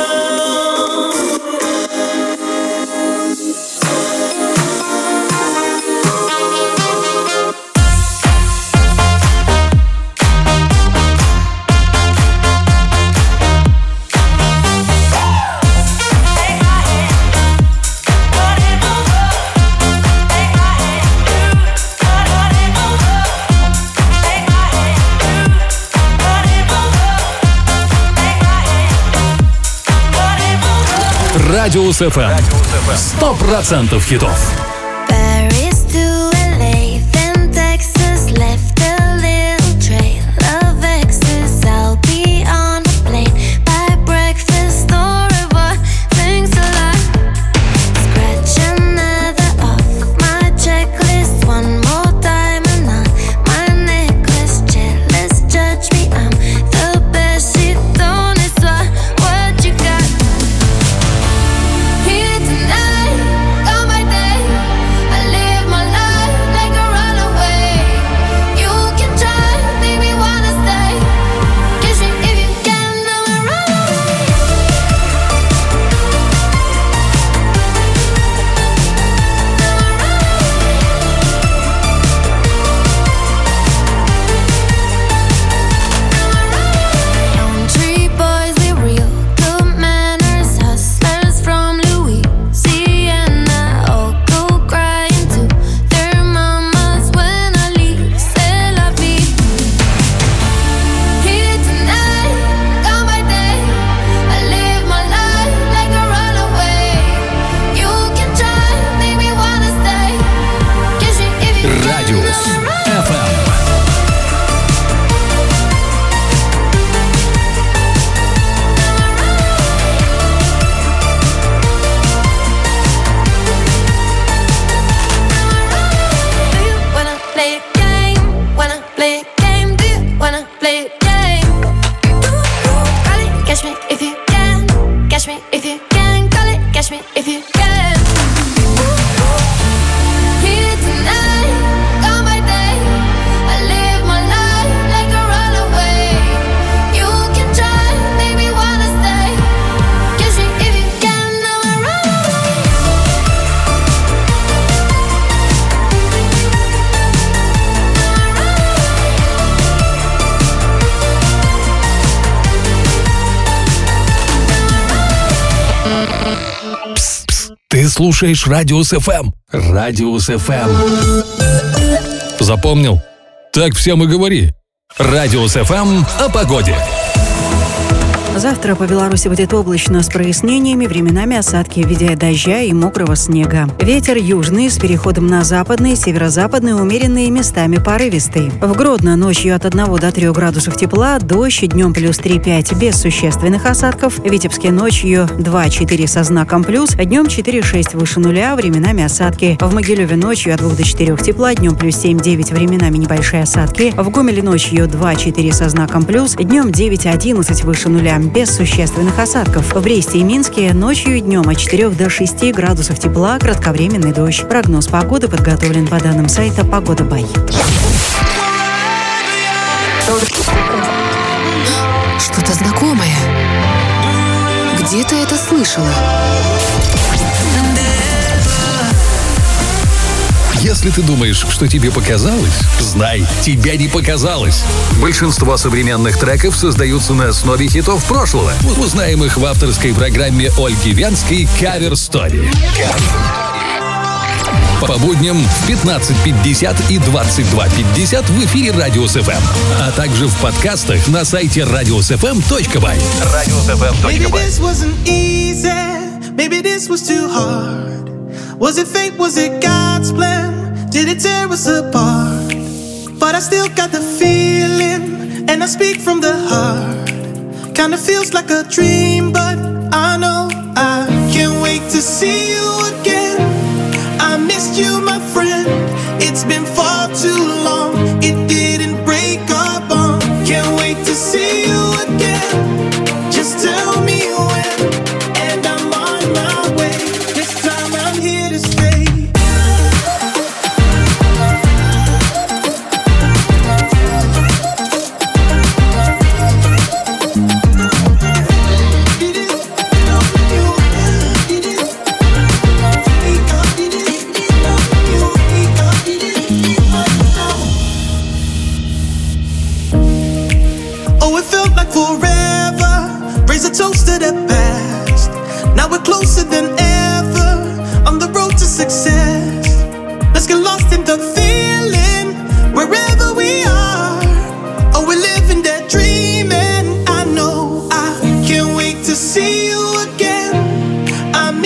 Радиус эф эм. Сто процентов хитов. Paris to L A, then Texas, left a little trail of exes. I'll be on a plane by breakfast or river. Thanks a lot. Scratch another off my checklist. One more time and on my necklace. Jealous, judge me, I'm the best. Shit on it, so what you got? Here tonight, on my day, I live my life like a runaway. You can try, make me wanna stay. Kiss me if you can, I'm a runaway. Country boys with real good manners, hustlers from Louisiana, all go crying to their mamas when I leave. C'est la vie. Here tonight, on my day, I live my life like a runaway. You can try, make me wanna stay. Kiss me if you can, Радиус I'm a эф эм. Do you wanna play a game? Wanna play a game? Do you wanna play a game? Call it, catch me if you can. Catch me if you can. Call it, catch me if you can. Here tonight, on my day, I live my life like a runaway. You can try, make me wanna stay. Catch me if you can. I'm a runaway. Ты слушаешь Радиус эф эм. Радиус эф эм. Запомнил? Так всем и говори. Радиус эф эм о погоде. Завтра по Беларуси будет облачно с прояснениями, временами осадки в виде дождя и мокрого снега. Ветер южный с переходом на западный, северо-западный, умеренный, местами порывистый. В Гродно ночью от одного до трёх градусов тепла, дождь, днем плюс три-пять без существенных осадков. В Витебске ночью два-четыре со знаком плюс, днем четыре-шесть выше нуля, временами осадки. В Могилеве ночью от двух до четырёх тепла, днем плюс семь-девять, временами небольшие осадки. В Гомеле ночью два-четыре со знаком плюс, днем девять-одиннадцать выше нуля, без существенных осадков. В Бресте и Минске ночью и днем от четырёх до шести градусов тепла, кратковременный дождь. Прогноз погоды подготовлен по данным сайта Погода Бай. Что-то знакомое. Где-то это слышала. Если ты думаешь, что тебе показалось, знай, тебе не показалось. Большинство современных треков создаются на основе хитов прошлого. Узнаем их в авторской программе Ольги Венской «Кавер Стори». По будням в пятнадцать пятьдесят и двадцать два пятьдесят в эфире Радиус эф эм, а также в подкастах на сайте радиус эф эм точка бай. радиус эф эм точка бай. Maybe this wasn't easy, maybe this was too hard. Was it fate, was it God's plan? Did it tear us apart? But I still got the feeling, and I speak from the heart. Kinda feels like a dream, but I know I can't wait to see you again. I missed you, my friend. It's been far too long. It didn't break our bond. Can't wait to see you again. Just tell me when, and I'm on my way. This time I'm here to stay. Forever, raise a toast to the past. Now we're closer than ever on the road to success. Let's get lost in the feeling wherever we are. Oh, we're living that dream, and I know I can't wait to see you again. I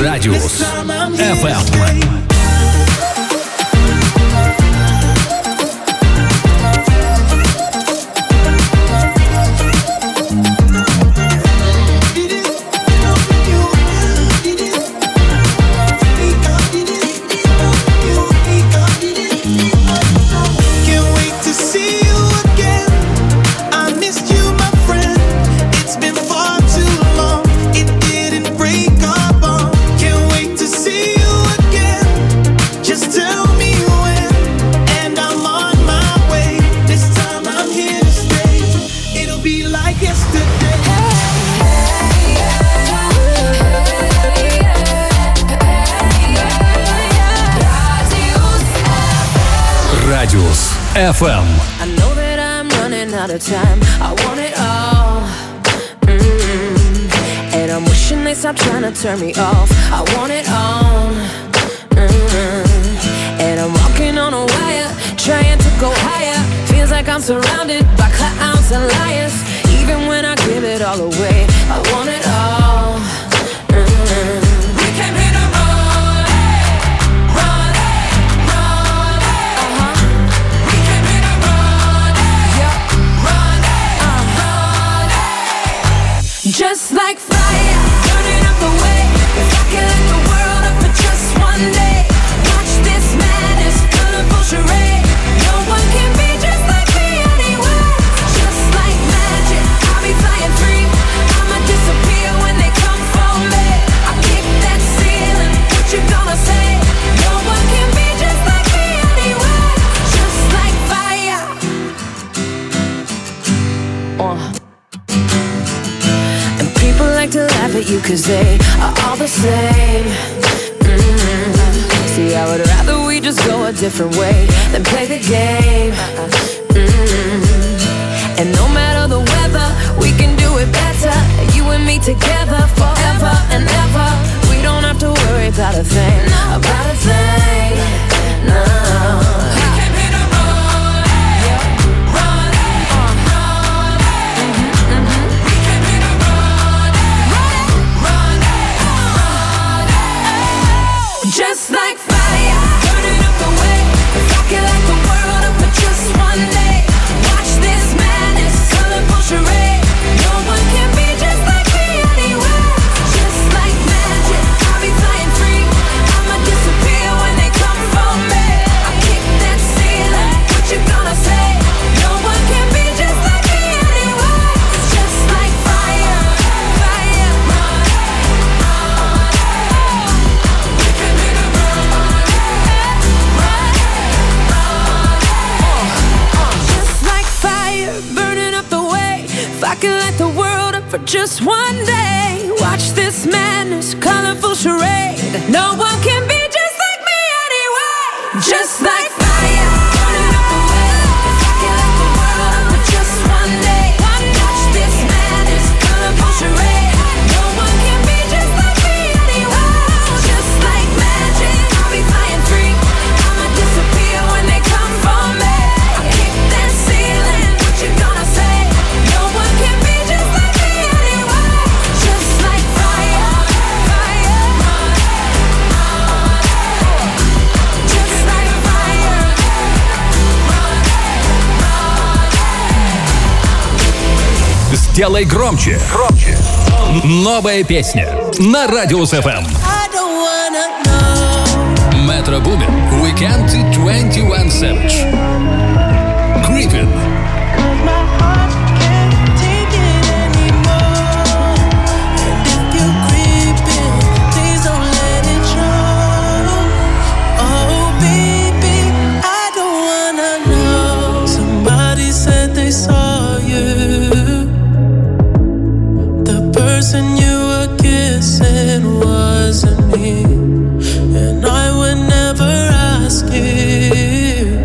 Радиус эф эм. Радиус эф эм. I know that I'm running out of time. I want it all. Mm-hmm. And I'm wishing they stop trying to turn me off. I want it all. Mm-hmm. And I'm walking on a wire, trying to go higher. Feels like I'm surrounded by clowns and liars. Even when I give it all away, I want it all. Mm-hmm. We came here to run, run, run. Uh-huh. We came here to run, yeah, run, uh-huh. Just like fire, burning up the way. If I could light the world up for just one day, watch this madness, colorful charade. No one can be just like me anyway. Just like magic, I'll be flying free. I'ma disappear when they come for me. I kick that ceiling, what you gonna say? No one can be just like me anyway. Just like fire. Uh. And people like to laugh at you cause they are all the same. Mm-hmm. See, I would rather we just go a different way than play the game. Mm-hmm. And no matter the weather, we can do it better. You and me together forever and ever. We don't have to worry about a thing, about a thing, no. We came here to run, yeah, run, uh, run. Mm-hmm, mm-hmm. We came here to run, run, run, run. Just like fire, burning up the way. If I could light the world up for just one day, watch this madness, colorful charade. No one can be just like me anyway. Just like magic, I'll be flying free. I'ma disappear when they come for me. I kick that ceiling, what you gonna say? No one can be just like me anyway. Just like fire, fire, run, run. We came here to run, run, run. Just like fire, burning up the way. If I could light the world up for just one day, watch this madness, colorful charade. No one can be just like me anyway. Just like fire, burning up the way. If I could light the world up for just one day, watch this madness, colorful charade. No one can be just like me anyway. Just like magic, I'll be flying free. I'ma disappear when they come for me. I kick that ceiling, what you gonna say? No one can be just like me anyway. Just like fire, fire, run, run. Just like fire, run, run. Сделай громче. Громче. Новая песня на Радиус эф эм. I don't wanna know. Metro Boomin, Weekend двадцать один Savage. Creepin'. My heart can't take it anymore. And if you're creeping, please don't let it show. Oh, baby, I don't wanna know. Somebody said they saw you. The person you were kissing wasn't me. And I would never ask you.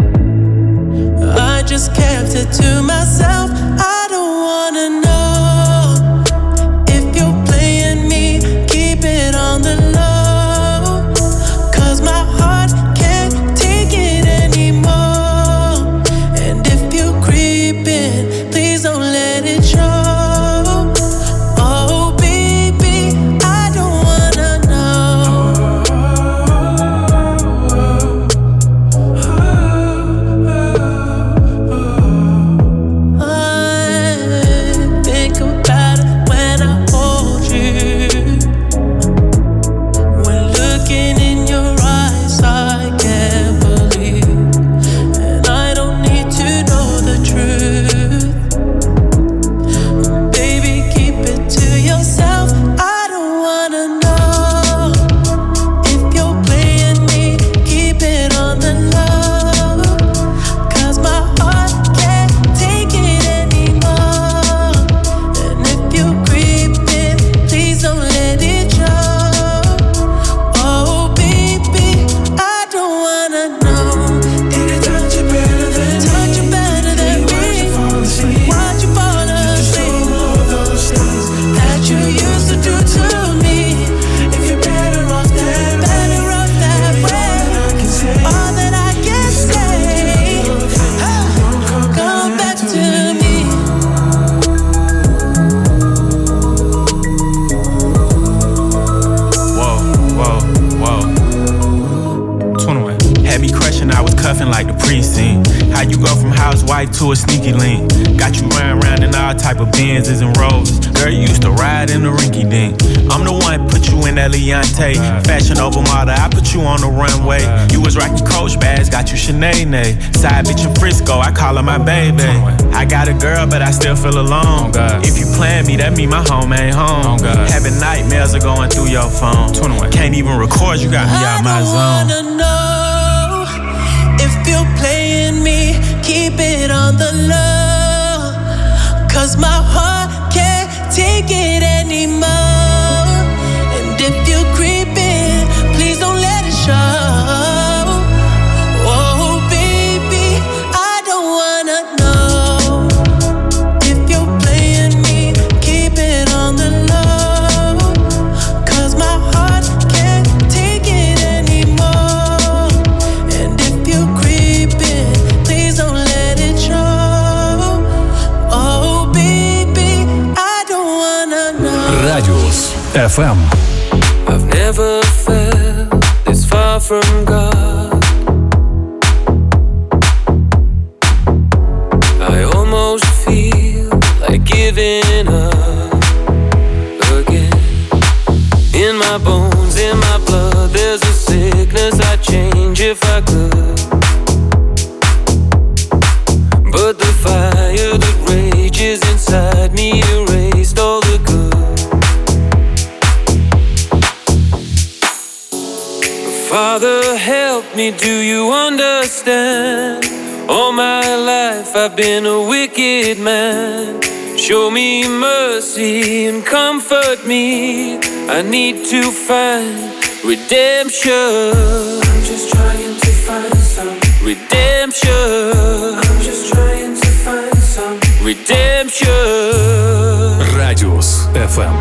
I just kept it to myself. I don't wanna know if you're playing me. Keep it on the low, 'cause my heart can't take it anymore. And if you're creeping, please don't let it show. Oh, baby, I don't nothing like the precinct. How you go from housewife to a sneaky link. Got you running around in all type of Benzes and Rovers. Girl, you used to ride in the rinky dink. I'm the one put you in that Leontay. Fashion over model, I put you on the runway. You was rocking Coach bags, got you Sinead. Side bitch in Frisco, I call her my baby. I got a girl, but I still feel alone. If you plan me, that mean my home ain't home. Having nightmares are going through your phone. Can't even record, you got me out my zone. I wanna know if you're playing me, keep it on the low. Cause my heart can't take it anymore. And if you're creeping, please don't let it show. Oh baby, I don't wanna know if you're playing me, keep it on the low. Cause my heart can't take it anymore. And if you're creeping, please don't let it show. Oh baby, I don't wanna know. Радиус эф эм. I've never felt this far from God. I almost feel like giving up again. In my bones, in my blood, there's a sickness I'd change if I could. But the fire that rages inside me erased all the good. Father, help me, do you understand? All my life I've been a wicked man. Show me mercy and comfort me. I need to find redemption. I'm just trying to find some redemption. I'm just trying to find some redemption. Радиус эф эм.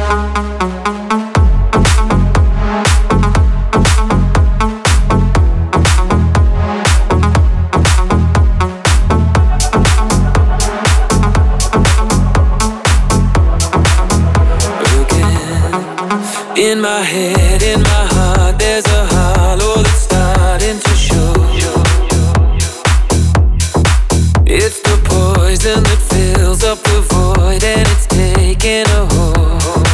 In my head, in my heart, there's a hollow that's starting to show. It's the poison that fills up the void and it's taking a hold.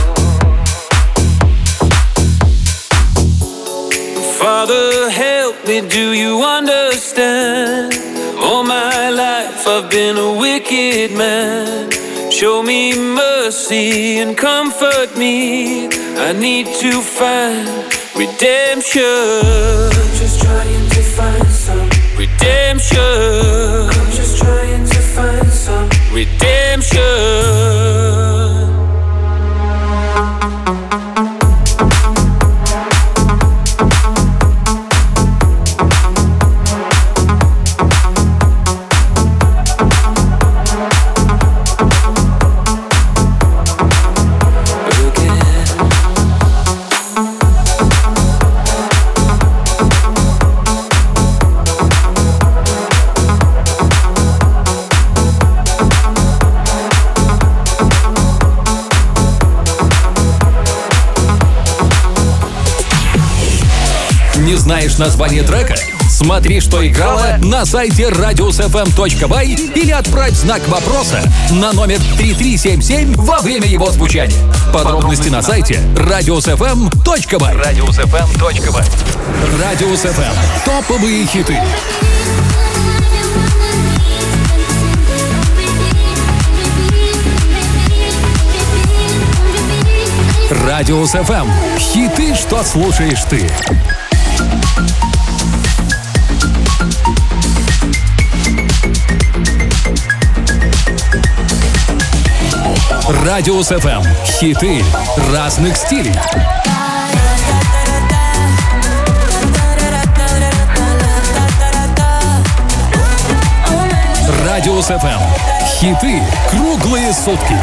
Father, help me, do you understand? All my life I've been a wicked man. Show me mercy and comfort me. I need to find redemption. I'm just trying to find some redemption. I'm just trying to find some redemption. Не знаешь название трека? Смотри, что играло на сайте радиус эф эм точка бай или отправь знак вопроса на номер три три семь семь во время его звучания. Подробности на сайте радиус эф эм точка бай. радиус эф эм точка бай. Радиус эф эм. Топовые хиты. Радиус эф эм. Хиты, что слушаешь ты. Радиус эф эм. Хиты разных стилей. Радиус эф эм. Хиты круглые сутки.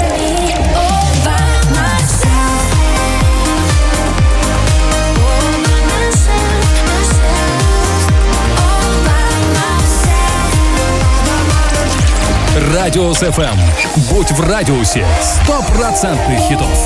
Радиус эф эм. Будь в радиусе стопроцентных хитов.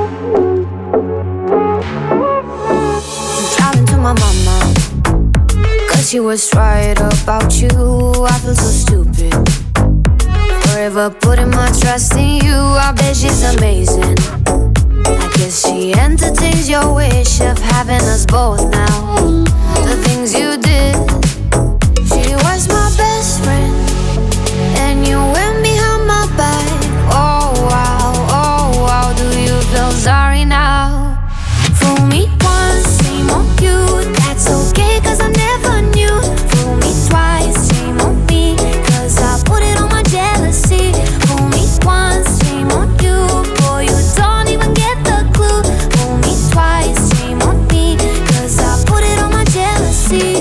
Driving to my mama. she was right about you. I feel so stupid. Forever putting my trust in you. I bet she's amazing. I guess she entertains your wish of having us both now. The things you did. She was my best friend, and you went behind my back. Oh wow, oh wow. Do you feel sorry now? Fool me once, shame on you. That's okay, cause I never knew. Fool me twice, shame on me, cause I put it on my jealousy. Fool me once, shame on you. Boy, you don't even get the clue. Fool me twice, shame on me, cause I put it on my jealousy.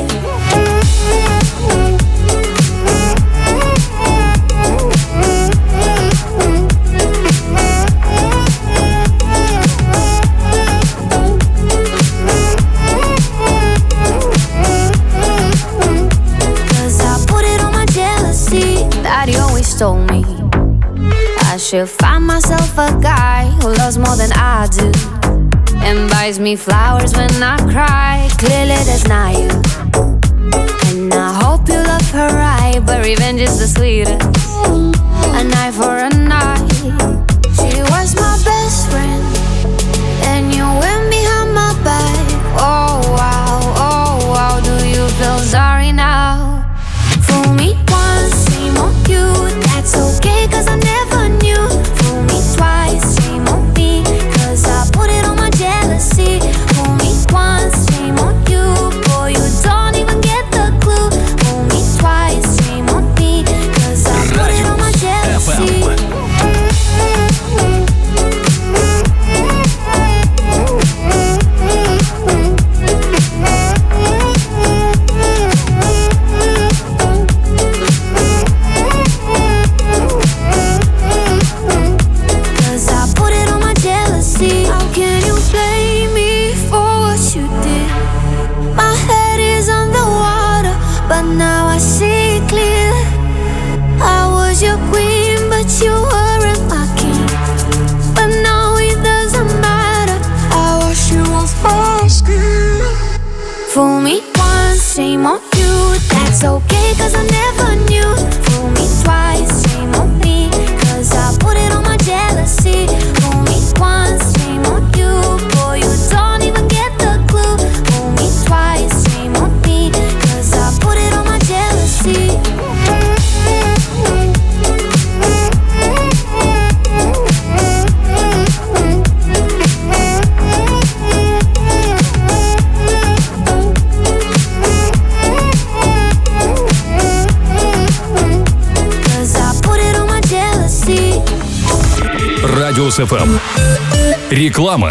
Daddy always told me I should find myself a guy who loves more than I do and buys me flowers when I cry. Clearly that's not you, and I hope you love her right, but revenge is the sweetest. A night for a night. She was my best friend, and you went behind my back. Oh wow, oh wow. Do you feel sorry now? Fool me once, shame on you. That's okay, cause I never knew. Fool me twice, shame on me, cause I put it on my jealousy. Fool me once, shame on you. Boy, you don't even get the clue. Fool me twice, shame on me, cause I put it on my jealousy. Fool me once, shame on you. That's okay, cause I never knew. Fool me twice, shame on me, cause I put it on my jealousy. Fool me once, shame on you. Boy, you don't even get the clue. Fool me twice, shame on me, cause I put it on my jealousy. Радиус эф эм. Реклама.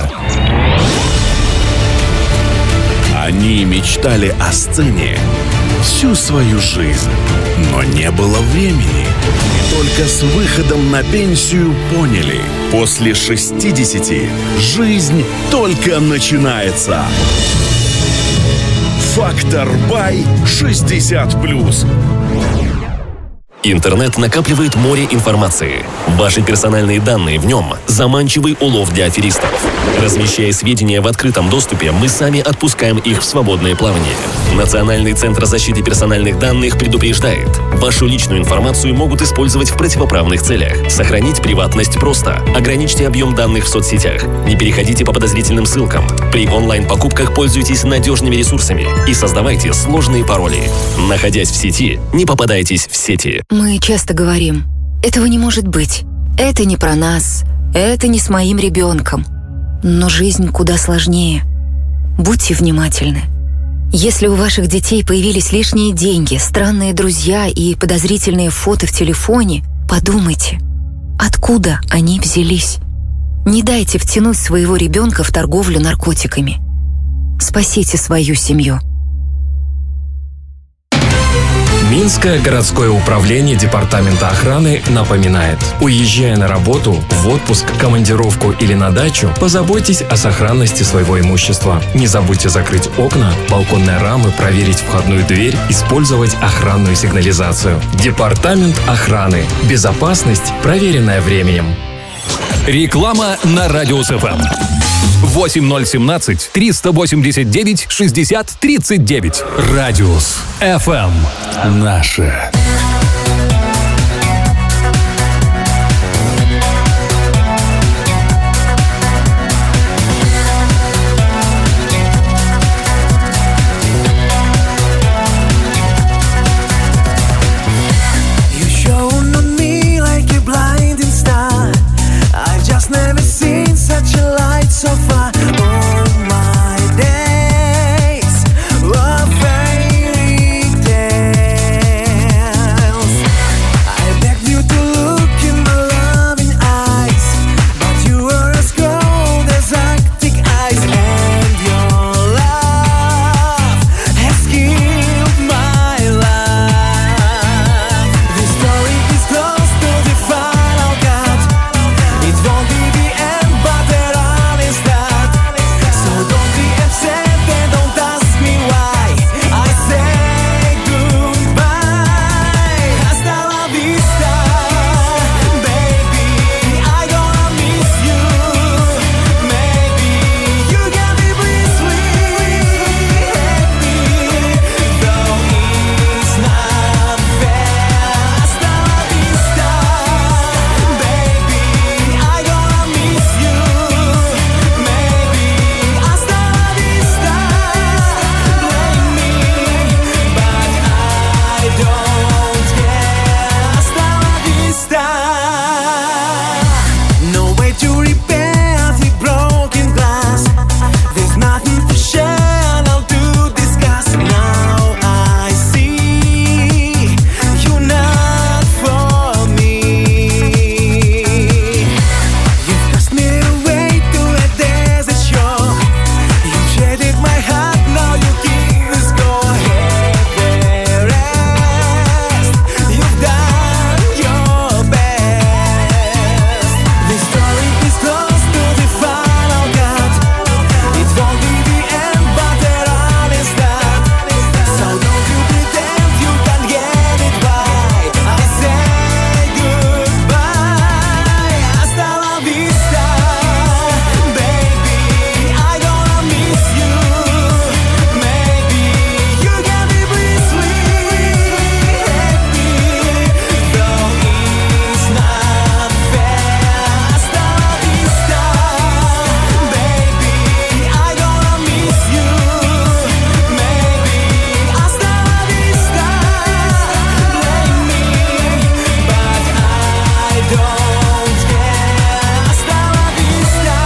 Они мечтали о сцене всю свою жизнь, но не было времени. Только с выходом на пенсию поняли, после шестидесяти жизнь только начинается. Фактор Бай шестьдесят плюс. Интернет накапливает море информации. Ваши персональные данные в нем – заманчивый улов для аферистов. Размещая сведения в открытом доступе, мы сами отпускаем их в свободное плавание. Национальный центр защиты персональных данных предупреждает: вашу личную информацию могут использовать в противоправных целях. Сохранить приватность просто. Ограничьте объем данных в соцсетях. Не переходите по подозрительным ссылкам. При онлайн-покупках пользуйтесь надежными ресурсами и создавайте сложные пароли. Находясь в сети, не попадайтесь в сети. Мы часто говорим: этого не может быть, это не про нас, это не с моим ребенком. Но жизнь куда сложнее. Будьте внимательны. Если у ваших детей появились лишние деньги, странные друзья и подозрительные фото в телефоне, подумайте, откуда они взялись. Не дайте втянуть своего ребенка в торговлю наркотиками. Спасите свою семью. Минское городское управление Департамента охраны напоминает: уезжая на работу, в отпуск, командировку или на дачу, позаботьтесь о сохранности своего имущества. Не забудьте закрыть окна, балконные рамы, проверить входную дверь, использовать охранную сигнализацию. Департамент охраны. Безопасность, проверенная временем. Реклама на Радиус эф эм. восемь ноль один семь триста восемьдесят девять шестьдесят тридцать девять. Радиус эф эм. Наше. So far, all my days were fairy tales. I begged you to look in my loving eyes, but you were as cold as Arctic ice, and your love has killed my life. The story is close to the final cut. It won't be the end, but there are so don't be upset and don't ask me why I say goodbye. Hasta la vista, baby, I gonna miss you. Maybe you can be sweet at me, though it's not fair. Hasta la vista, baby, I gonna miss you. Maybe hasta la vista, blame me, but I don't care. Hasta la vista. No way to repair the broken glass. There's nothing to share, no to discuss. Now I see you're not for me. You've cast me away to a desert shore. You shaded my heart, now you keep the score. Everest, you've done your best. The story is close to the final cut. It won't be the end, but there are a start. So don't you pretend you can get it right. I say goodbye. Hasta la vista, baby, I gonna miss you. Maybe you can be sweet at me, though it's not fair. Hasta la vista, baby, I gonna miss you. Maybe hasta la vista, blame me, but I don't care. Hasta la vista,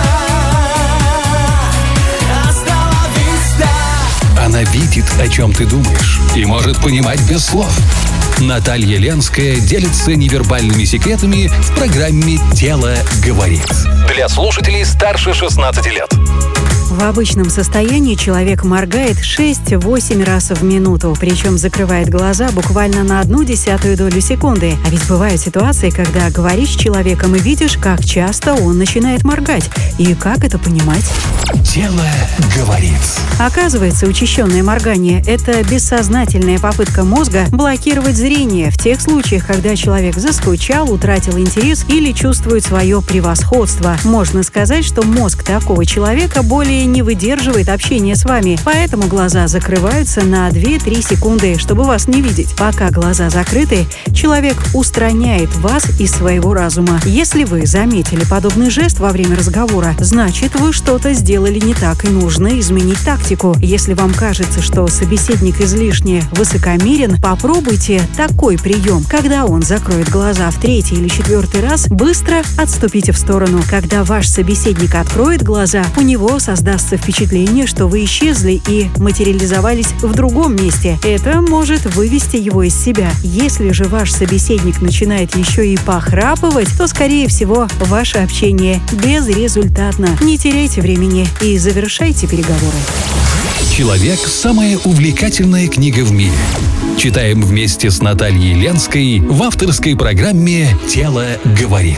hasta la vista. Она видит, о чем ты думаешь, и может понимать без слов. Наталья Ленская делится невербальными секретами в программе «Тело говорит». Для слушателей старше шестнадцати лет. В обычном состоянии человек моргает шесть-восемь раз в минуту, причем закрывает глаза буквально на одну десятую долю секунды. А ведь бывают ситуации, когда говоришь с человеком и видишь, как часто он начинает моргать. И как это понимать? Тело говорит. Оказывается, учащенное моргание – это бессознательная попытка мозга блокировать зрение в тех случаях, когда человек заскучал, утратил интерес или чувствует свое превосходство. Можно сказать, что мозг такого человека более не выдерживает общения с вами, поэтому глаза закрываются на две-три секунды, чтобы вас не видеть. Пока глаза закрыты, человек устраняет вас из своего разума. Если вы заметили подобный жест во время разговора, значит, вы что-то сделали не так и нужно изменить тактику. Если вам кажется, что собеседник излишне высокомерен, попробуйте такой прием. Когда он закроет глаза в третий или четвертый раз, быстро отступите в сторону. Когда ваш собеседник откроет глаза, у него создастся впечатление, что вы исчезли и материализовались в другом месте. Это может вывести его из себя. Если же ваш собеседник начинает еще и похрапывать, то, скорее всего, ваше общение безрезультатно. Не теряйте времени и завершайте переговоры. «Человек» — самая увлекательная книга в мире. Читаем вместе с Натальей Ленской в авторской программе «Тело говорит».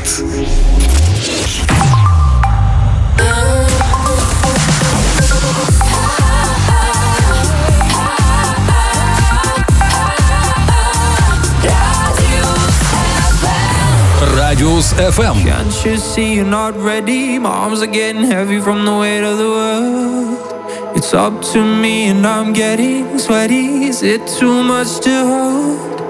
Soyuz эф эм. Can't you see you're not ready? My arms are getting heavy from the weight of the world. It's up to me and I'm getting sweaty. Is it too much to hold?